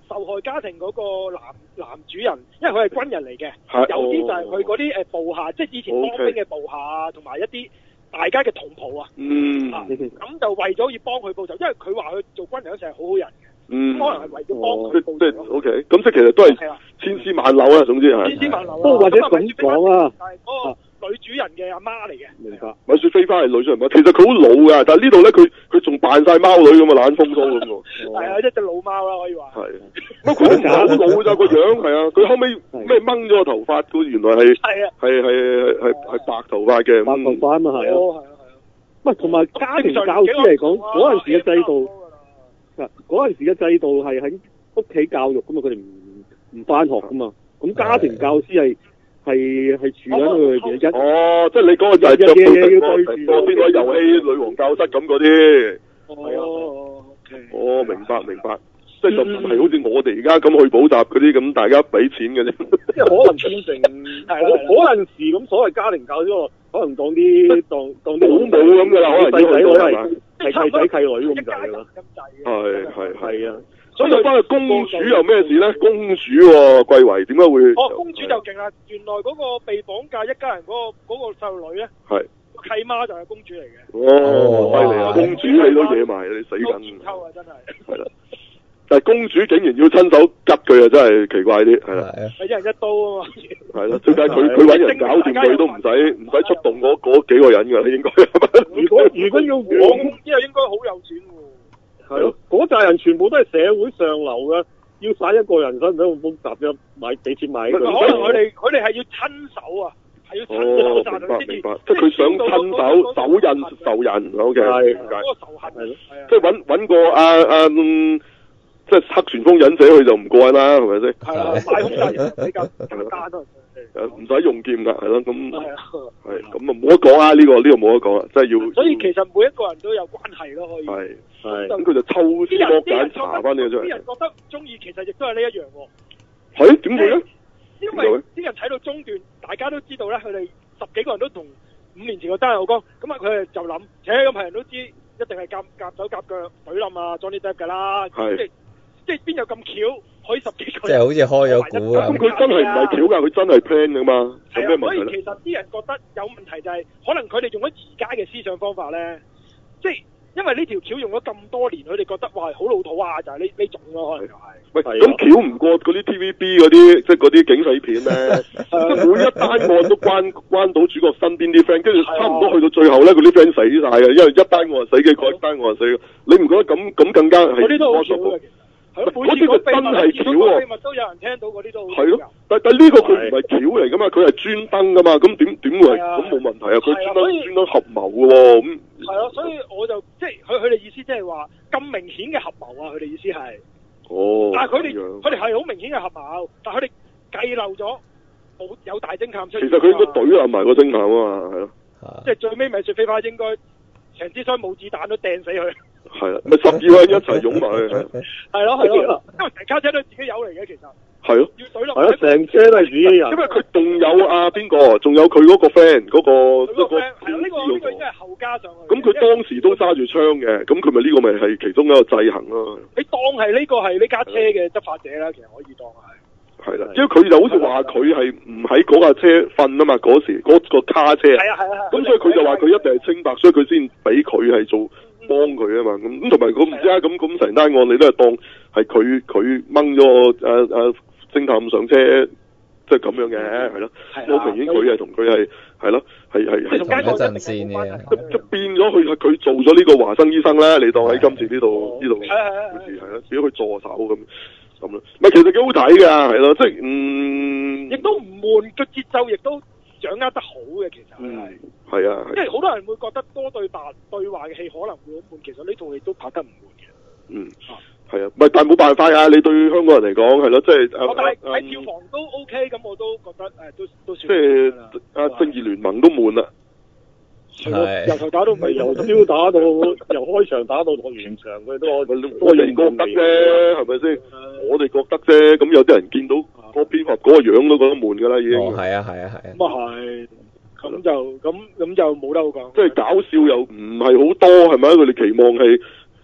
受害家庭嗰個男男主人，因為佢係軍人嚟嘅， 係有啲就係佢嗰啲誒部下，即係以前當兵嘅部下啊，同埋一啲大家嘅同袍啊。 嗯。 啊，咁就為咗要幫佢報仇，因為佢話佢做軍人嗰時係好好人嘅。 嗯。 可能係為咗幫佢報仇。 即係 OK，咁即係其實都係千絲萬縷啦，總之係。 千絲萬縷。 不過或者咁講啊。 係嗰個女主人嘅阿媽嚟嘅。 明白。 米雪菲花係女主人物，其實佢好老㗎，但係呢度咧佢佢仲扮晒貓女咁啊，懶風騷咁喎。 係啊，一隻老貓啦，可以話。 係。乜佢都唔係好老咋個樣，係啊，佢後尾咩掹咗個頭髮，佢原來係係啊，係係係係白頭髮嘅。 白頭髮啊嘛，係啊。 係啊係啊。 喂，同埋家庭教師嚟講，嗰陣時嘅制度，嗱嗰陣時嘅制度係喺屋企教育噶嘛，佢哋唔唔返學噶嘛，咁家庭教師係。係係住喺佢嘅一哦，即係你嗰個就係着到成個邊個遊戲女王教室咁嗰啲。 哦， 哦，明白明白，即係就唔係好似我哋而家咁去補習嗰啲咁，大家俾錢嘅啫。 即係可能變成係嗰陣時咁所謂家庭教師，可能當啲當當啲保姆咁噶啦，可能細仔女係係契仔契女咁滯啦。 係係係啊。 所以翻去公主又咩事咧？公主喎，貴為點解會？ 哦，公主就勁啦！原來嗰個被綁架一家人嗰個嗰個細路女咧， 係契媽就係公主嚟嘅。 哦，犀利啊！公主你都惹埋，你死緊。 千秋啊，真係。 係啦，但係公主竟然要親手吉佢啊，真係奇怪啲，係啦。 係一人一刀啊嘛。 係啦，點解佢佢揾人搞掂佢都唔使唔使出動嗰嗰幾個人㗎？應該係咪？ 如果如果要講， 因為應該好有錢喎。 係咯，嗰扎人全部都係社會上流嘅，要殺一個人使唔使咁複雜啫？買俾錢買佢。 可能佢哋佢哋係要親手啊，係要親手殺佢先。 明白，即係佢想親手手印仇人，O K。係。 嗰個仇恨係咯。 即係揾揾個阿阿即係黑旋風忍者，佢就唔過癮啦，係咪先？ 係啊，買兇殺人比較簡單咯。 誒，唔使用劍㗎，係咯，咁係咁啊，冇得講啊！呢個呢個冇得講啊，即係要。 所以其實每一個人都有關係咯，可以。 係係。咁佢就抽絲剝繭查翻呢個出嚟。啲人覺得唔中意，其實亦都係呢一樣喎。 係點會咧？ 因為啲人睇到中段，大家都知道咧，佢哋十幾個人都同五年前個單有關，咁啊佢哋就諗，且咁係人都知，一定係夾夾手夾腳懟冧啊 Johnny Depp 㗎啦。係。即係邊有咁巧可以十幾個人？ 即係好似開咗股啊！ 咁佢真係唔係巧㗎，佢真係 plan 㗎嘛？有咩問題咧？ 所以其實啲人覺得有問題就係，可能佢哋用咗而家嘅思想方法咧，即係因為呢條橋用咗咁多年，佢哋覺得哇好老土啊，就係呢呢種咯，可能就係。 喂，咁巧唔過嗰啲 T V B 嗰啲，即係嗰啲警匪片咧，每一單案都關關到主角身邊啲 friend， 跟住差唔多去到最後咧，嗰啲 friend 死晒嘅，因為一單案死嘅，嗰一單案死嘅，你唔覺得咁咁更加係？嗰啲都好巧嘅。嗰啲佢真係巧喎， 秘密都有人聽到嗰啲都係咯，但但呢個佢唔係巧嚟噶嘛，佢係專登噶嘛，咁點點會咁冇問題啊？佢專登專登合謀嘅喎，咁係咯，所以我就即係佢佢哋意思即係話咁明顯嘅合謀啊！佢哋意思係哦， 但係佢哋佢哋係好明顯嘅合謀，但係佢哋計漏咗冇有大偵探出現。 其實佢應該懟冧埋個偵探啊嘛，係咯， 即係最尾米雪菲花應該成支槍冇子彈都掟死佢。 係啦，咪十二個人一齊擁埋去， 係咯係咯，因為成架車都係自己有嚟嘅，其實係咯， 要懟落係咯，成車都係自己人。 因為佢仲有啊邊個，仲有佢嗰個 friend 嗰個， 嗰個 friend 係呢個呢個應該係後加上去。 咁佢當時都揸住槍嘅，咁佢咪呢個咪係其中一個制衡咯。 你當係呢個係呢架車嘅執法者啦，其實可以當係。 係啦，因為佢就好似話佢係唔喺嗰架車瞓啊嘛，嗰時嗰個卡車。係啊係啊。 咁所以佢就話佢一定係清白，所以佢先俾佢係做。幫佢啊嘛，咁咁同埋佢唔知啊，咁咁成單案你都係當係佢佢掹咗個誒誒偵探上車，即係咁樣嘅，係咯。我明顯佢係同佢係係咯，係係係同一陣線嘅。 即即變咗佢佢做咗呢個華生醫生咧，你當喺今次呢度呢度好似係咯，變咗佢助手咁咁咯。唔係其實幾好睇㗎，係咯，即係嗯。 亦都唔悶，個節奏亦都掌握得好嘅，其實係。 係啊， 因為好多人會覺得多對白對話嘅戲可能會好悶，其實呢套戲都拍得唔悶嘅。嗯，係啊，唔係但係冇辦法啊！你對香港人嚟講係咯，即係誒。但係喺票房都 OK，咁我都覺得誒都都算。 即係啊，正義聯盟都悶啦。 係。由頭打到尾， 由朝打到由開場打到完場，佢都我哋覺得啫，係咪先？我哋覺得啫，咁有啲人見到個蝙蝠嗰個樣都覺得悶㗎啦，已經。 哦，係啊，係啊，係啊。 咁啊係。咁就咁咁就冇得好講。 即係搞笑又唔係好多，係咪？佢哋期望係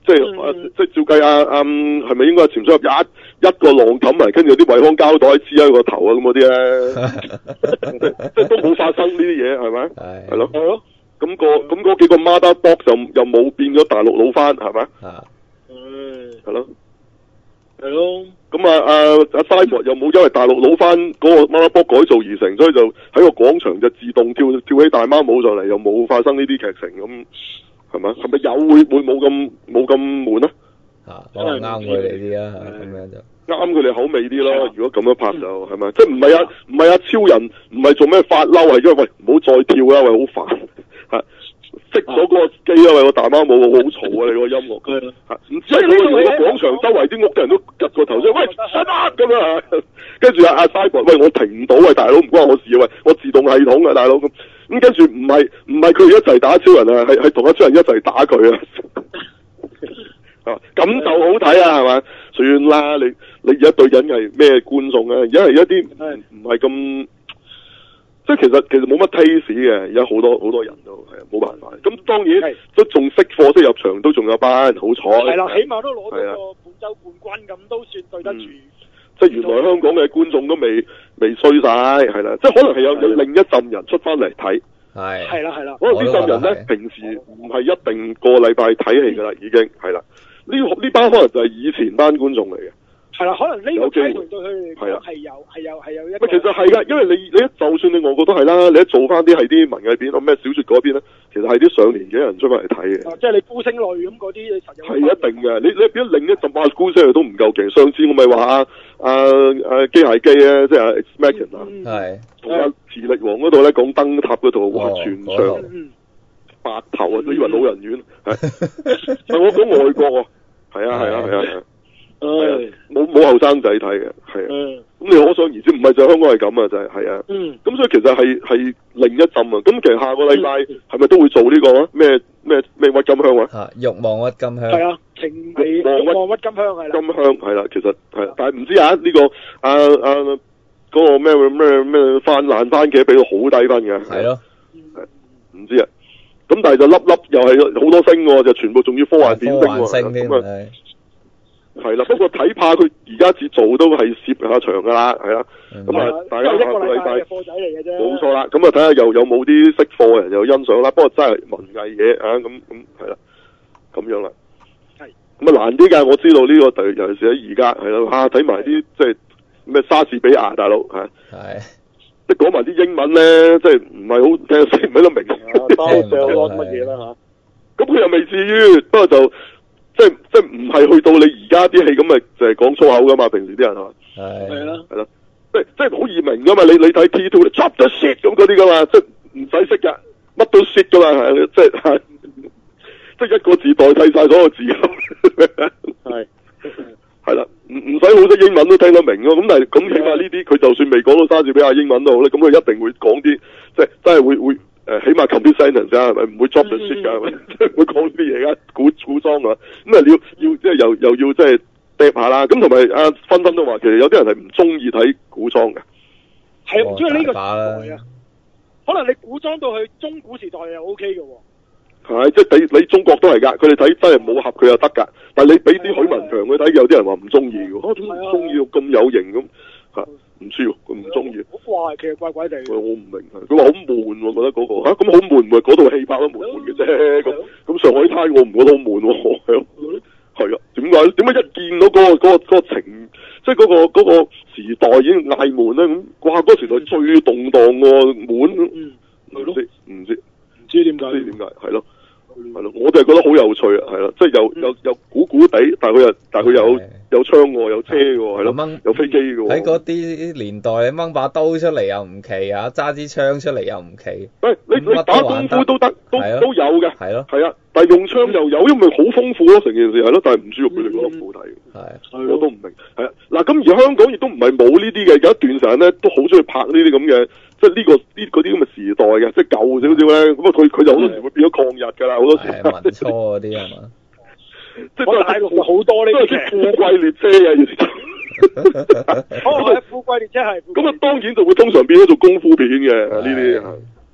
即係、嗯、即係照計啊啊，係咪應該係潛水俠一一個浪冚埋，跟住有啲惠康膠袋黐喺個頭啊咁嗰啲咧，即係都冇發生呢啲嘢係咪？係係咯係咯，咁、個咁嗰幾個 Mother Box 就又冇變咗大陸佬翻係咪？啊，嗯，係咯。係咯，咁啊啊阿 Cyborg 又冇因為大陸攞翻嗰個媽媽波改造而成，所以就喺個廣場就自動跳跳起大媽舞上嚟，又冇發生呢啲劇情咁，係咪？係咪有會會冇咁冇咁悶啊？啊，可能啱佢哋啲啊，咁樣就啱佢哋口味啲咯。如果咁樣拍就係咪？即係唔係啊？唔係啊！超人唔係做咩發嬲，係因為喂唔好再跳啦，喂好煩吓。熄咗嗰個機啊！喂，個大媽舞好嘈啊！你個音樂，唔知係嗰個廣場周圍啲屋嘅人都擳個頭先，喂，得咁樣啊！跟住阿阿 Cyborg，喂，我停唔到啊！大佬唔關我事啊！喂，我自動系統啊，大佬咁咁跟住唔係唔係佢哋一齊打超人啊，係係同一超人一齊打佢啊！啊，咁就好睇啊，係嘛？算啦，你你而家對緊係咩觀眾啊？而家係一啲唔係咁。即係其實其實冇乜 taste 嘅，而家好多好多人都係啊，冇辦法。咁當然都仲識貨，即係入場都仲有班，好彩。係啦，起碼都攞到個本州冠軍，咁都算對得住。嗯、即係原來香港嘅觀眾都未未衰晒，係啦，即係可能係有有另一陣人出翻嚟睇。係。係啦係啦。可能呢陣人咧，平時唔係一定個禮拜睇戲噶啦，已經係啦。呢呢班可能就係以前班觀眾嚟嘅。係啦，可能呢個機會對佢哋講係有係有係有一個。其實係噶，因為你你一就算你外國都係啦，你一做翻啲係啲文藝片，咩小說嗰邊咧，其實係啲上年紀人出翻嚟睇嘅。啊，即係你孤星淚咁嗰啲，你實有。係一定嘅，你你變咗另一陣八孤星淚都唔夠勁。上次我咪話啊啊啊機械姬啊，即係 Ex Machina 啊，係同阿磁力王嗰度咧講燈塔嗰度，哇全場白頭啊，都以為老人院。係，但我講外國喎，係啊係啊係啊。係啊，冇冇後生仔睇嘅，係啊，咁、嗯、你可想而知，唔係就香港係咁啊，就係係啊，咁、嗯、所以其實係係另一陣啊，咁其實下個禮拜係咪都會做呢、這個啊？咩咩咩鬱金香啊？啊，欲望鬱金香係啊，情美欲望鬱金香係啦，金香係啦，其實係，但係唔知啊呢、這個啊啊嗰、那個咩咩咩番爛番茄俾到好低分嘅，係咯，唔知啊，咁但係就粒粒又係好多星喎，就全部仲要科幻片星喎，咁啊。係啦，不過睇怕佢而家至做都係攝下場噶啦，係啦，咁啊、嗯，大家下個禮拜貨仔嚟嘅啫，冇錯啦，咁啊睇下又有冇啲識貨嘅人又欣賞啦，不過真係文藝嘢啊，咁咁係啦，咁樣啦，係，咁啊難啲噶，我知道呢個特尤其是喺而家係啦，啊睇埋啲即係咩莎士比亞大佬吓，係，即係講埋啲英文咧，即係唔係好聽識唔喺度明，包上乜嘢啦吓，咁佢又未至於，不過就。即係即係唔係去到你而家啲戲咁咪就係講粗口噶嘛？平時啲人係嘛？係係啦，係啦，即係即係好易明噶嘛？你你睇 T two 你 drop the shit 咁嗰啲噶嘛？即係唔使識噶，乜都 shit 噶嘛？係即係即係一個字代替晒所有字咁。係係啦，唔唔使好識英文都聽得明咯。咁但係咁起碼呢啲佢就算未講到莎士比亞英文都好咧，咁佢一定會講啲即係真係會會。誒，起碼 complete sentence 啊，係咪唔會 drop the shit 噶，係咪？即係會講啲嘢噶，古古裝啊，咁啊要要即係又又要即係 drop 下啦。咁同埋阿芬芬都話，其實有啲人係唔中意睇古裝嘅，係唔中意呢個時代啊。可能你古裝到去中古時代又 OK 嘅喎。係，即係你你中國都係噶，佢哋睇真係武俠佢又得噶，但係你俾啲許文強佢睇，有啲人話唔中意嘅，我點解中意到咁有型咁吓？唔知喎，佢唔中意。好怪，其實怪怪地。我唔明，佢話好悶喎，覺得嗰、嗰個吓咁好悶，唔係嗰套戲拍得悶悶嘅啫。咁咁上海灘我唔覺得好悶喎，係咯，係啊，點解？點解一見到嗰、嗰個嗰、嗰個嗰、嗰個情，即係嗰個嗰、嗰個時代已經嗌悶咧？咁哇，嗰、嗰個時代最動盪喎，悶。嗯，係咯，唔知唔知點解？唔知點解？係咯。係咯，我哋係覺得好有趣啊，係咯，即係又又又古古地，但係佢又但係佢有有槍喎，有車嘅喎，係咯，有飛機嘅喎。喺嗰啲年代，你掹把刀出嚟又唔奇啊，揸支槍出嚟又唔奇。喂，你你打功夫都得，都都有嘅。係咯，係啊，但係用槍又有，因為好豐富咯，成件事係咯，但係唔知佢哋覺得好睇。係，我都唔明。係啊，嗱咁而香港亦都唔係冇呢啲嘅，有一段時間咧都好中意拍呢啲咁嘅。即係呢個呢嗰啲咁嘅時代嘅，即係舊少少咧，咁啊佢佢就好多時會變咗抗日㗎啦，好多時。係民初嗰啲係嘛？即係大陸好多呢啲嘅富貴列車啊，以前。哦，富貴列車係。咁啊，當然就會通常變咗做功夫片嘅呢啲。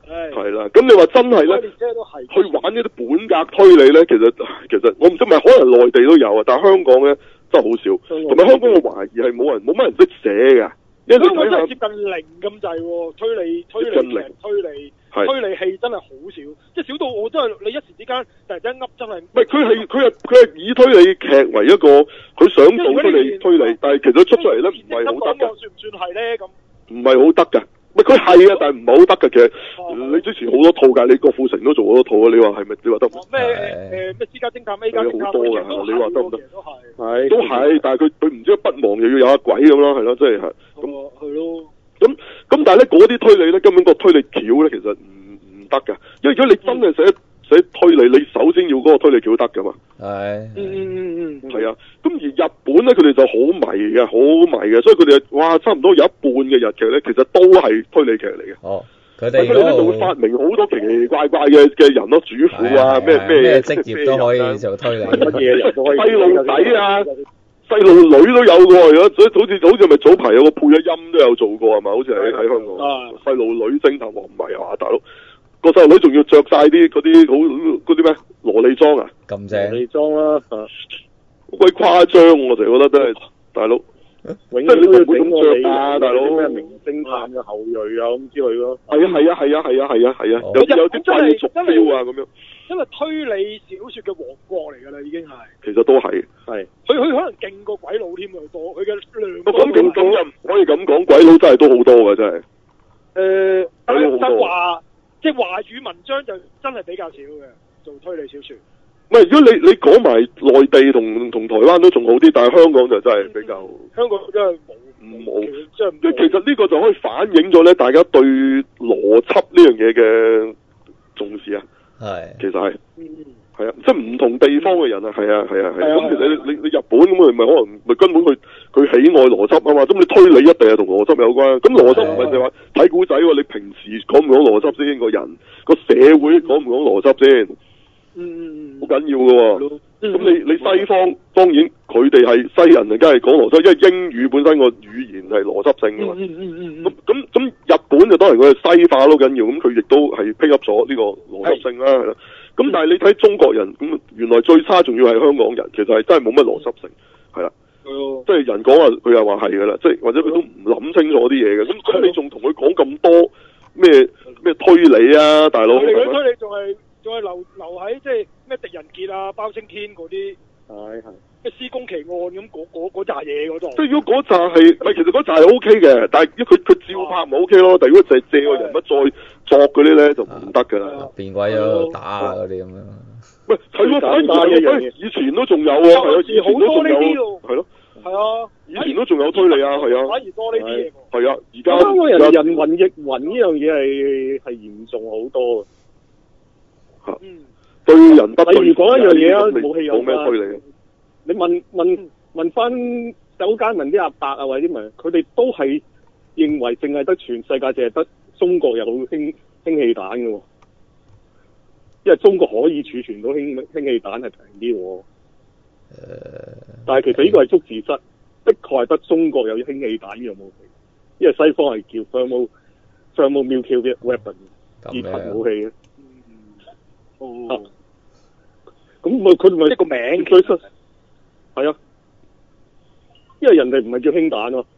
係啦，咁你話真係咧，去玩呢啲本格推理咧，其實其實我唔知，咪可能內地都有啊，但係香港咧真係好少，同埋香港我懷疑係冇人冇乜人識寫㗎。因為香港真係接近零咁滯喎，推理推理劇推理推理戲真係好少，即係少到我真係你一時之間突然間噏真係。唔係佢係佢係佢係以推理劇為一個佢想做推理推理，但係其實出咗嚟咧唔係好得㗎。算唔算係咧咁？唔係好得㗎。唔係佢係啊，但係唔係好得㗎。其實、哦、你之前好多套㗎，你郭富城都做好多套啊。你話係咪？你話得唔得？咩誒咩私家偵探 A 家偵探好多㗎，你話得唔得？都係係都係，但係佢佢唔知不忘又要有阿鬼咁咯，係咯，即係係咁係咯。咁咁但係咧嗰啲推理咧，根本個推理橋咧其實唔唔得㗎，因為如果你真係寫寫推理，你首先要嗰個推理橋得㗎嘛。係。嗯嗯嗯嗯。係啊，咁而日本咧，佢哋就好迷嘅，好迷嘅，所以佢哋哇，差唔多有一半嘅日劇咧，其實都係推理劇嚟嘅。哦。佢哋佢哋咧就會發明好多奇奇怪怪嘅嘅人咯，主婦啊，咩咩咩職業都可以做推理，乜嘢人都可以。細路仔啊！細路女都有喎，如果所以好似好似咪早排有個配咗音都有做過係嘛？好似喺喺香港。細路女偵探喎，唔係啊，大佬個細路女仲要着晒啲嗰啲好嗰啲咩蘿莉裝啊？咁正。蘿莉裝啦，好鬼誇張，我成日覺得真係大佬。即係你會咁着啊，大佬咩名偵探嘅後裔啊咁之類咯。係啊係啊係啊係啊係啊係啊，有有啲貴族 feel 啊咁樣。因為推理小說嘅王國嚟㗎啦，已經係。其實都係。係。佢佢可能勁過鬼佬添啊，多佢嘅量。咁咁咁又可以咁講，鬼佬真係都好多㗎，真係。誒，但係話即係華語文章就真係比較少嘅，做推理小說。唔係，如果你你講埋內地同同台灣都仲好啲，但係香港就真係比較。香港真係冇冇，即係即係其實呢個就可以反映咗咧，大家對邏輯呢樣嘢嘅重視啊。係，其實係，係啊，即係唔同地方嘅人啊，係啊，係啊，係。咁其實你你你日本咁咪咪可能咪根本佢佢喜愛邏輯啊嘛，咁你推理一定係同邏輯有關。咁邏輯唔係就話睇古仔喎，你平時講唔講邏輯先？個人個社會講唔講邏輯先？嗯，好緊要㗎喎。咁你你西方當然佢哋係西人啊，梗係講邏輯，因為英語本身個語言係邏輯性㗎嘛。嗯嗯嗯咁咁咁日本就當然佢係西化都緊要，咁佢亦都係 pick up 咗呢個邏輯性啦，係啦。咁但係你睇中國人咁，原來最差仲要係香港人，其實係真係冇乜邏輯性，係啦。係即係人講話佢又話係㗎啦，即係或者佢都唔諗清楚啲嘢嘅。咁咁你仲同佢講咁多咩咩推理啊，大佬？佢哋推理仲係。仲係留留喺即係咩狄仁傑啊、包青天嗰啲，係係咩施公奇案咁嗰嗰嗰扎嘢嗰度。即係如果嗰扎係，咪其實嗰扎係 O K 嘅，但係如果佢佢照拍咪 O K 咯。但係如果就係借個人物再作嗰啲咧，就唔得噶啦。變鬼咗打啊嗰啲咁樣。喂，係喎，反而以前都仲有喎，係啊，以前都仲有，係咯，係啊，以前都仲有推理啊，係啊，反而多呢啲嘢。係啊，而家香港人人云亦云呢樣嘢係係嚴重好多。嗯，對人不對事。例如講一樣嘢啊，冇戲有咩推理？你問問問翻酒家問啲阿伯啊，或者啲咪，佢哋都係認為淨係得全世界淨係得中國有氫氫氣彈嘅，因為中國可以儲存到氫氫氣彈係平啲。誒、呃，但係其實呢個係捉字蝨，的確係得中國有氫氣彈呢樣武器，因為西方係叫 thermal thermonuclear weapon 熱核武器嘅。哦，咁咪佢咪一個名最出，係啊，因為人哋唔係叫氫彈咯。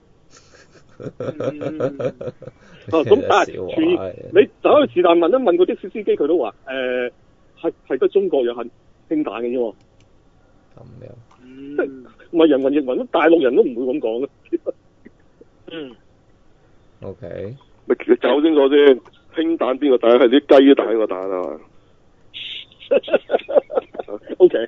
啊，咁但係你走去是但問一問嗰啲小司機，佢都話誒係係得中國有核氫彈嘅啫喎。咁樣，即係唔係人云亦云咯？大陸人都唔會咁講嘅。嗯。O K。咪搞清楚先，氫彈邊個彈？係啲雞彈個彈啊嘛。O K，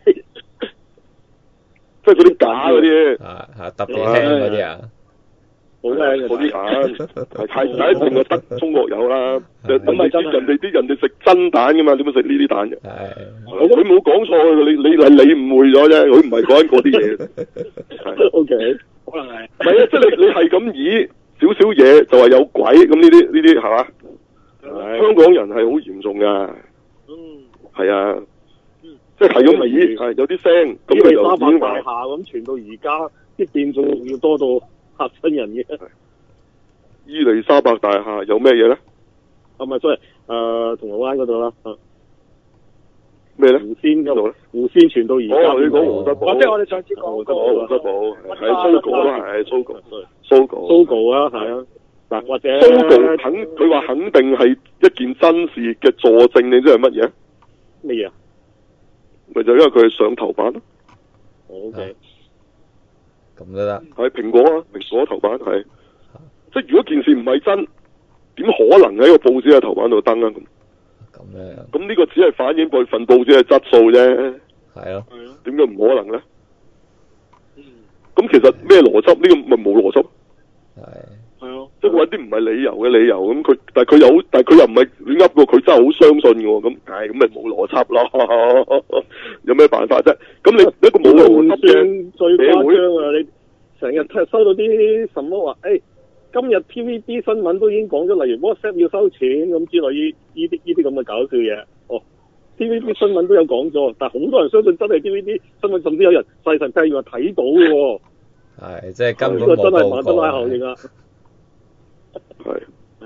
即係嗰啲假嗰啲，啊啊特別輕嗰啲啊，好輕嗰啲彈，係第一定係得中國有啦。咁咪真人哋啲人哋食真彈噶嘛？點解食呢啲彈嘅？係，佢冇講錯，你你係你誤會咗啫，佢唔係講緊嗰啲嘢。O K，可能係，唔係啊，即係你你係咁以少少嘢就話有鬼，咁呢啲呢啲係嘛？香港人係好嚴重噶。係啊，嗯、即係係咁嚟，係有啲聲，咁佢就已經大廈咁傳到而家，啲變種要多到嚇親人嘅。伊利沙伯大廈有咩嘢咧？啊， 係咪所以誒銅鑼灣嗰度啦？ 咩咧？ 狐仙嗰度咧？狐仙傳到而家。 哦，你講胡德寶。 即係我哋上次講過。 胡德寶，係 Sogo 啦，係 Sogo，Sogo。 Sogo 啊，係啊。嗱，或者 Sogo 肯，佢話肯定係一件真事嘅佐證，你知係乜嘢？ 咩嘢啊？ 咪就因為佢係上頭版咯。 O K。 咁都得。 係蘋果啊，蘋果頭版係。即係如果件事唔係真，點可能喺個報紙嘅頭版度登啊？咁咁樣。 咁呢個只係反映佢份報紙嘅質素啫。 係咯。 係咯。 點解唔可能咧？ 嗯。 咁其實咩邏輯？呢、這個咪冇邏輯。 係。 係咯。 即係揾啲唔係理由嘅理由，咁佢但係佢又好，但係佢又唔係亂噏喎，佢真係好相信嘅喎，咁唉咁咪冇邏輯咯。有咩辦法啫？咁你一個冇邏輯嘅最誇張啊！你成日收到啲什麼話，誒、哎、今日 T V B 新聞都已經講咗，例如 WhatsApp 要收錢咁之類呢呢啲呢啲咁嘅搞笑嘢。哦 ，T V B 新聞都有講咗，但係好多人相信真係 T V B 新聞，甚至有人細神譬如話睇到嘅喎。 係，即係根本呢個真係冇馬德拉效應啊！ 係。 唉，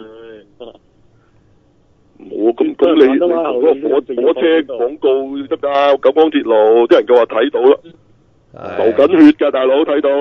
冇咁咁你嗰個火火車廣告得㗎，九廣鐵路啲人嘅話睇到啦，流緊血㗎大佬睇到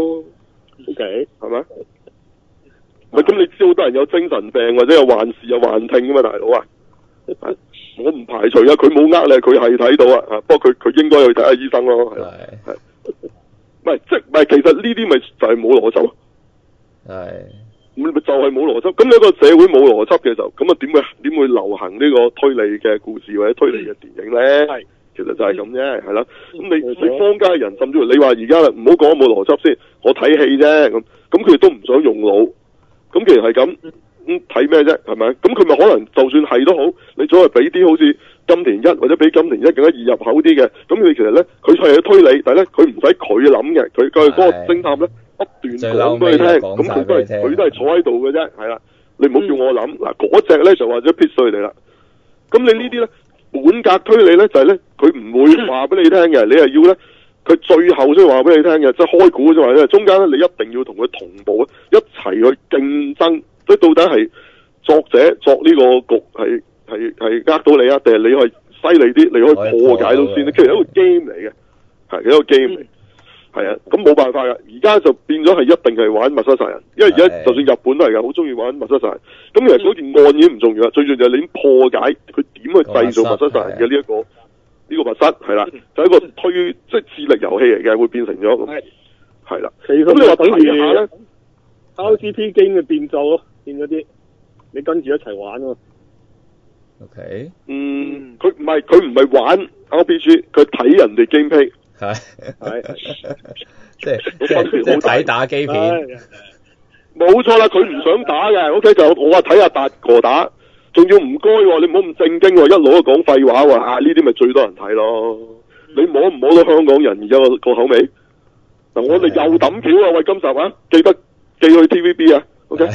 ，O K 係咪？咪咁你知好多人有精神病或者有幻視有幻聽㗎嘛大佬啊？我唔排除啊，佢冇呃你，佢係睇到啊，不過佢佢應該去睇下醫生咯，係係，唔係即係唔係其實呢啲咪就係冇邏輯咯， 係。 咁咪就係冇邏輯，咁你一個社會冇邏輯嘅時候，咁啊點會點會流行呢個推理嘅故事或者推理嘅電影咧？係，其實就係咁啫，係啦。咁你你方家人甚至乎你話而家唔好講冇邏輯先，我睇戲啫咁，咁佢哋都唔想用腦，咁既然係咁，咁睇咩啫？係咪？咁佢咪可能就算係都好，你總係俾啲好似金田一或者比金田一更加易入口啲嘅，咁佢其實咧佢係去推理，但係咧佢唔使佢諗嘅，佢佢嗰個偵探咧。不斷講俾你聽，咁佢都係佢都係坐喺度嘅啫，係啦。你唔好叫我諗，嗱嗰隻咧就或者必須你啦。咁你呢啲咧本格推理咧就係咧，佢唔會話俾你聽嘅，你係要咧佢最後先話俾你聽嘅，即係開估先話咧，中間咧你一定要同佢同步一齊去競爭，即係到底係作者作呢個局係係係呃到你啊，定係你係犀利啲，你可以破解到先。其實係一個 game 嚟嘅，係一個 game 嚟。係啊，咁冇辦法噶，而家就變咗係一定係玩密室殺人，因為而家就算日本都係噶，好中意玩密室殺人。咁其實嗰件案已經唔重要啦，最重要就係你破解佢點去製造密室殺人嘅呢一個呢、呢個密室，係啦，就係、一個推即係智力遊戲嚟嘅，會變成咗咁，係啦。咁你話睇下咧 ，R P G game 嘅變奏咯，變咗啲，你跟住一齊玩喎。 O K。 嗯，佢唔係佢唔係玩 R P G， 佢睇人哋 gameplay。 係係， 即係即係即係睇打機片， 冇錯啦，佢唔想打嘅，O K 就我話睇下達哥打，仲要唔該喎，你唔好咁正經喎，一路都講廢話喎，啊呢啲咪最多人睇咯，你摸唔摸到香港人而家個個口味？嗱我哋又抌橋啊，喂今集啊，記得寄去 T V B 啊 ，O K。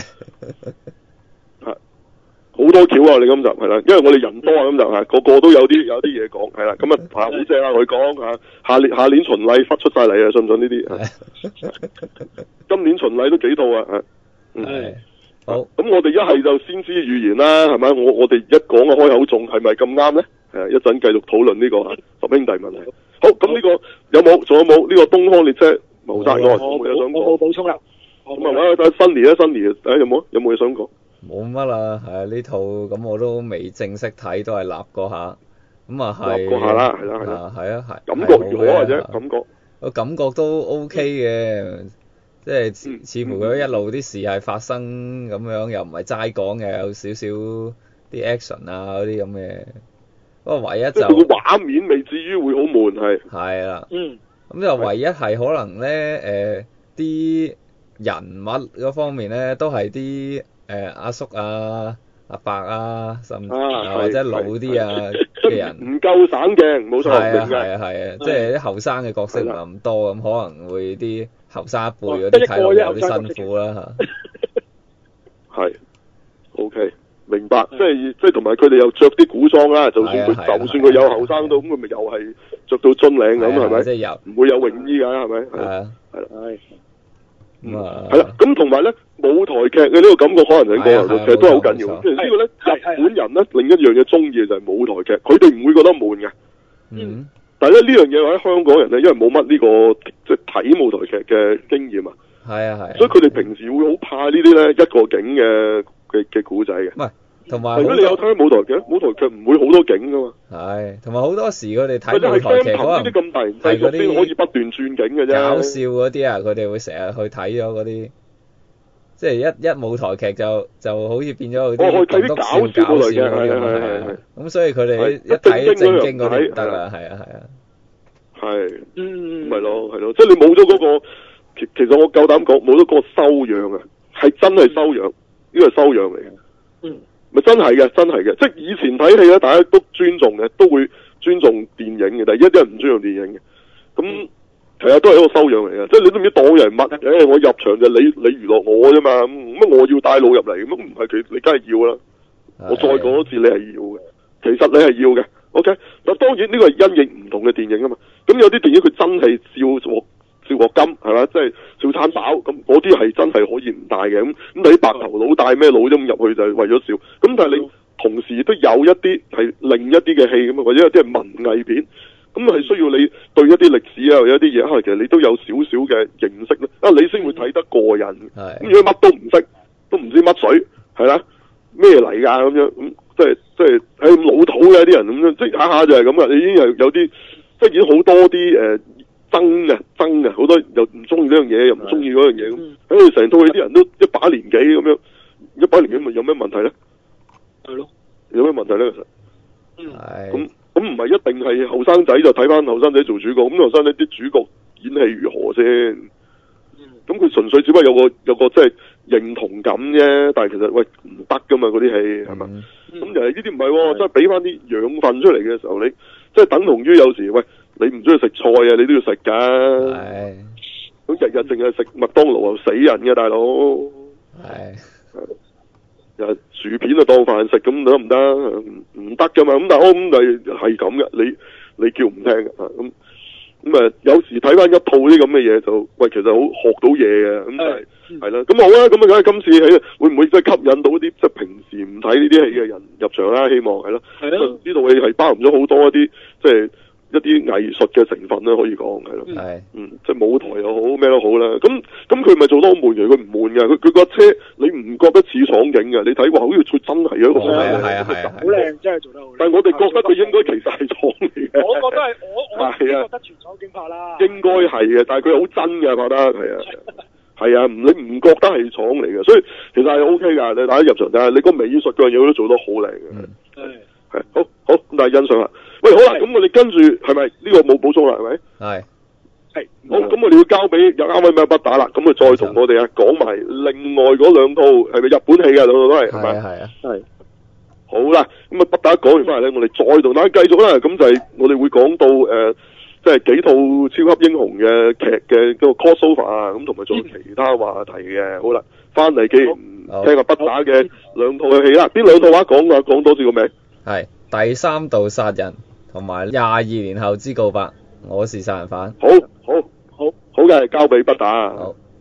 好多橋啊！你今集係啦，因為我哋人多啊，咁就係個個都有啲有啲嘢講，係啦，咁啊好正啊！佢講嚇，下年下年巡禮忽出晒嚟啊，信唔信呢啲？今年巡禮都幾套啊，係。 係。好。 咁我哋一係就先知預言啦，係咪？我我哋一講嘅開口中係咪咁啱咧？係一陣繼續討論呢個十兄弟問題。好，咁呢個有冇？仲有冇呢個東方列車謀殺案？有冇嘢想講？ 我冇補充啦。 咁啊，睇下新年啊，新年誒有冇？有冇嘢想講？ 冇乜啦，係啊呢套咁我都未正式睇，都係立過下，咁啊係立過下啦，係啦係啦，係啊係。 感覺如何或者感覺？ 個感覺都 OK 嘅，即係似似乎佢一路啲事係發生咁樣，又唔係齋講嘅，有少少啲 action 啊嗰啲咁嘅。不過唯一就個畫面未至於會好悶係。 係啦。 嗯。 咁就唯一係可能咧誒啲人物嗰方面咧，都係啲。誒阿叔啊、阿伯啊，甚至或者老啲啊嘅人， 唔夠省鏡，冇錯。 係啊係啊係啊，即係啲後生嘅角色唔係咁多，咁可能會啲後生一輩嗰啲睇落有啲辛苦啦嚇。係 ，OK，明白。即係即係同埋佢哋又着啲古裝啦，就算佢就算佢有後生都，咁佢咪又係着到樽領咁係咪？ 即係有唔會有泳衣㗎係咪？ 係啊， 係啦。 咁啊， 係啦，咁同埋咧舞台劇嘅呢個感覺可能喺個其實都係好緊要。即係呢個咧，日本人咧另一樣嘢中意嘅就係舞台劇，佢哋唔會覺得悶嘅。 嗯。 但係咧呢樣嘢喺香港人咧，因為冇乜呢個即係睇舞台劇嘅經驗啊。 係啊係。 所以佢哋平時會好怕呢啲咧一個景嘅嘅嘅古仔嘅。 唔係，同埋如果你有睇舞台劇，舞台劇唔會好多景噶嘛。 係，同埋好多時佢哋睇舞台劇可能呢啲咁大型製作先可以不斷轉景嘅啫。 搞笑嗰啲啊，佢哋會成日去睇咗嗰啲。即係一一舞台劇就就好似變咗嗰啲棟篤笑搞笑嗰啲咁啊，係啊，咁所以佢哋一睇正經嗰啲唔得啦，係啊係啊， 係， 嗯， 咪咯係咯，即係你冇咗嗰個，其其實我夠膽講冇咗嗰個修養啊，係真係修養，呢個係修養嚟嘅， 嗯， 咪真係嘅真係嘅，即係以前睇戲咧，大家都尊重嘅，都會尊重電影嘅，但係一啲人唔尊重電影嘅，咁。嗯其實都係一個修養嚟嘅，即係你都唔知當人乜，誒、欸，我入場就你你娛樂我啫嘛，乜我要帶路入嚟，咁唔係佢，你梗係要啦。我再講多次，你係要嘅，其實你係要嘅。OK，但當然呢個係因應唔同嘅電影啊嘛。咁有啲電影佢真係笑鑊笑鑊金係嘛，即係笑餐飽，咁嗰啲係真係可以唔帶嘅。咁咁你啲白頭佬帶咩佬啫？咁入去就係為咗笑。咁但係你同時都有一啲係另一啲嘅戲咁啊，或者有啲係文藝片。咁係需要你對一啲歷史啊，或者一啲嘢，可能其實你都有少少嘅認識咧，啊，你先會睇得過癮。咁如果乜都唔識，都唔知乜水，係啦，咩嚟㗎咁樣，咁即係即係係咁老土嘅啲人咁樣，即係下下就係咁啊！你已經係有啲，即係已經好多啲誒爭嘅爭嘅，好多又唔中意呢樣嘢，又唔中意嗰樣嘢咁，喺佢成套戲啲人都一把年紀咁樣，一把年紀咪有咩問題咧？ 係咯， 有咩問題咧？其實， 嗯， 咁。咁唔係一定係後生仔就睇翻後生仔做主角，咁後生仔啲主角演戲如何先？咁佢純粹只不過有個有個即係認同感啫，但係其實喂唔得噶嘛嗰啲戲係咪？咁就係呢啲唔係喎，即係俾翻啲養分出嚟嘅時候，你即係等同於有時喂你唔中意食菜啊，你都要食㗎。係。咁日日淨係食麥當勞又死人嘅大佬。係。又薯片啊當飯食咁得唔得？唔唔得噶嘛，咁但係我咁係係咁嘅，你你叫唔聽嘅咁咁啊有時睇翻一套啲咁嘅嘢就喂，其實好學到嘢嘅，咁係係啦，咁好啦，咁啊梗係今次喺會唔會即係吸引到啲即係平時唔睇呢啲戲嘅人入場啦？希望係咯，係咯，呢套戲係包含咗好多一啲即係一啲藝術嘅成分啦，可以講係咯，係嗯即係舞台又好咩都好啦，咁咁佢咪做得好悶嘅，佢唔悶嘅，佢佢個車你唔覺得似廠景嘅，你睇話好似佢真係一個廠景， 係啊係啊， 好靚，真係做得好靚。 但係我哋覺得佢應該其實係廠嚟嘅。 我覺得係我我覺得全廠景拍啦。應該係嘅，但係佢好真嘅，覺得係啊係啊，唔你唔覺得係廠嚟嘅，所以其實係 O K 㗎，你大家入場睇下，你個美術嗰樣嘢都做得好靚嘅。係係好好咁，但係欣賞下。喂，好啦，咁我哋跟住係咪呢個冇補充啦？係咪？係係好，咁我哋要交俾有啱啱咩不打啦，咁啊再同我哋啊講埋另外嗰兩套係咪日本戲嘅兩套都係係咪？係啊係。好啦，咁啊不打講完翻嚟咧，我哋再同大家繼續啦。咁就係我哋會講到誒，即係幾套超級英雄嘅劇嘅嗰個 crossover 啊，咁同埋仲有其他話題嘅。好啦，翻嚟既然聽下不打嘅兩套嘅戲啦，邊兩套話講啊？講多次個名。係第三道殺人同埋廿二年後之告白，我是殺人犯。 好，好，好，好嘅，交俾不打。好。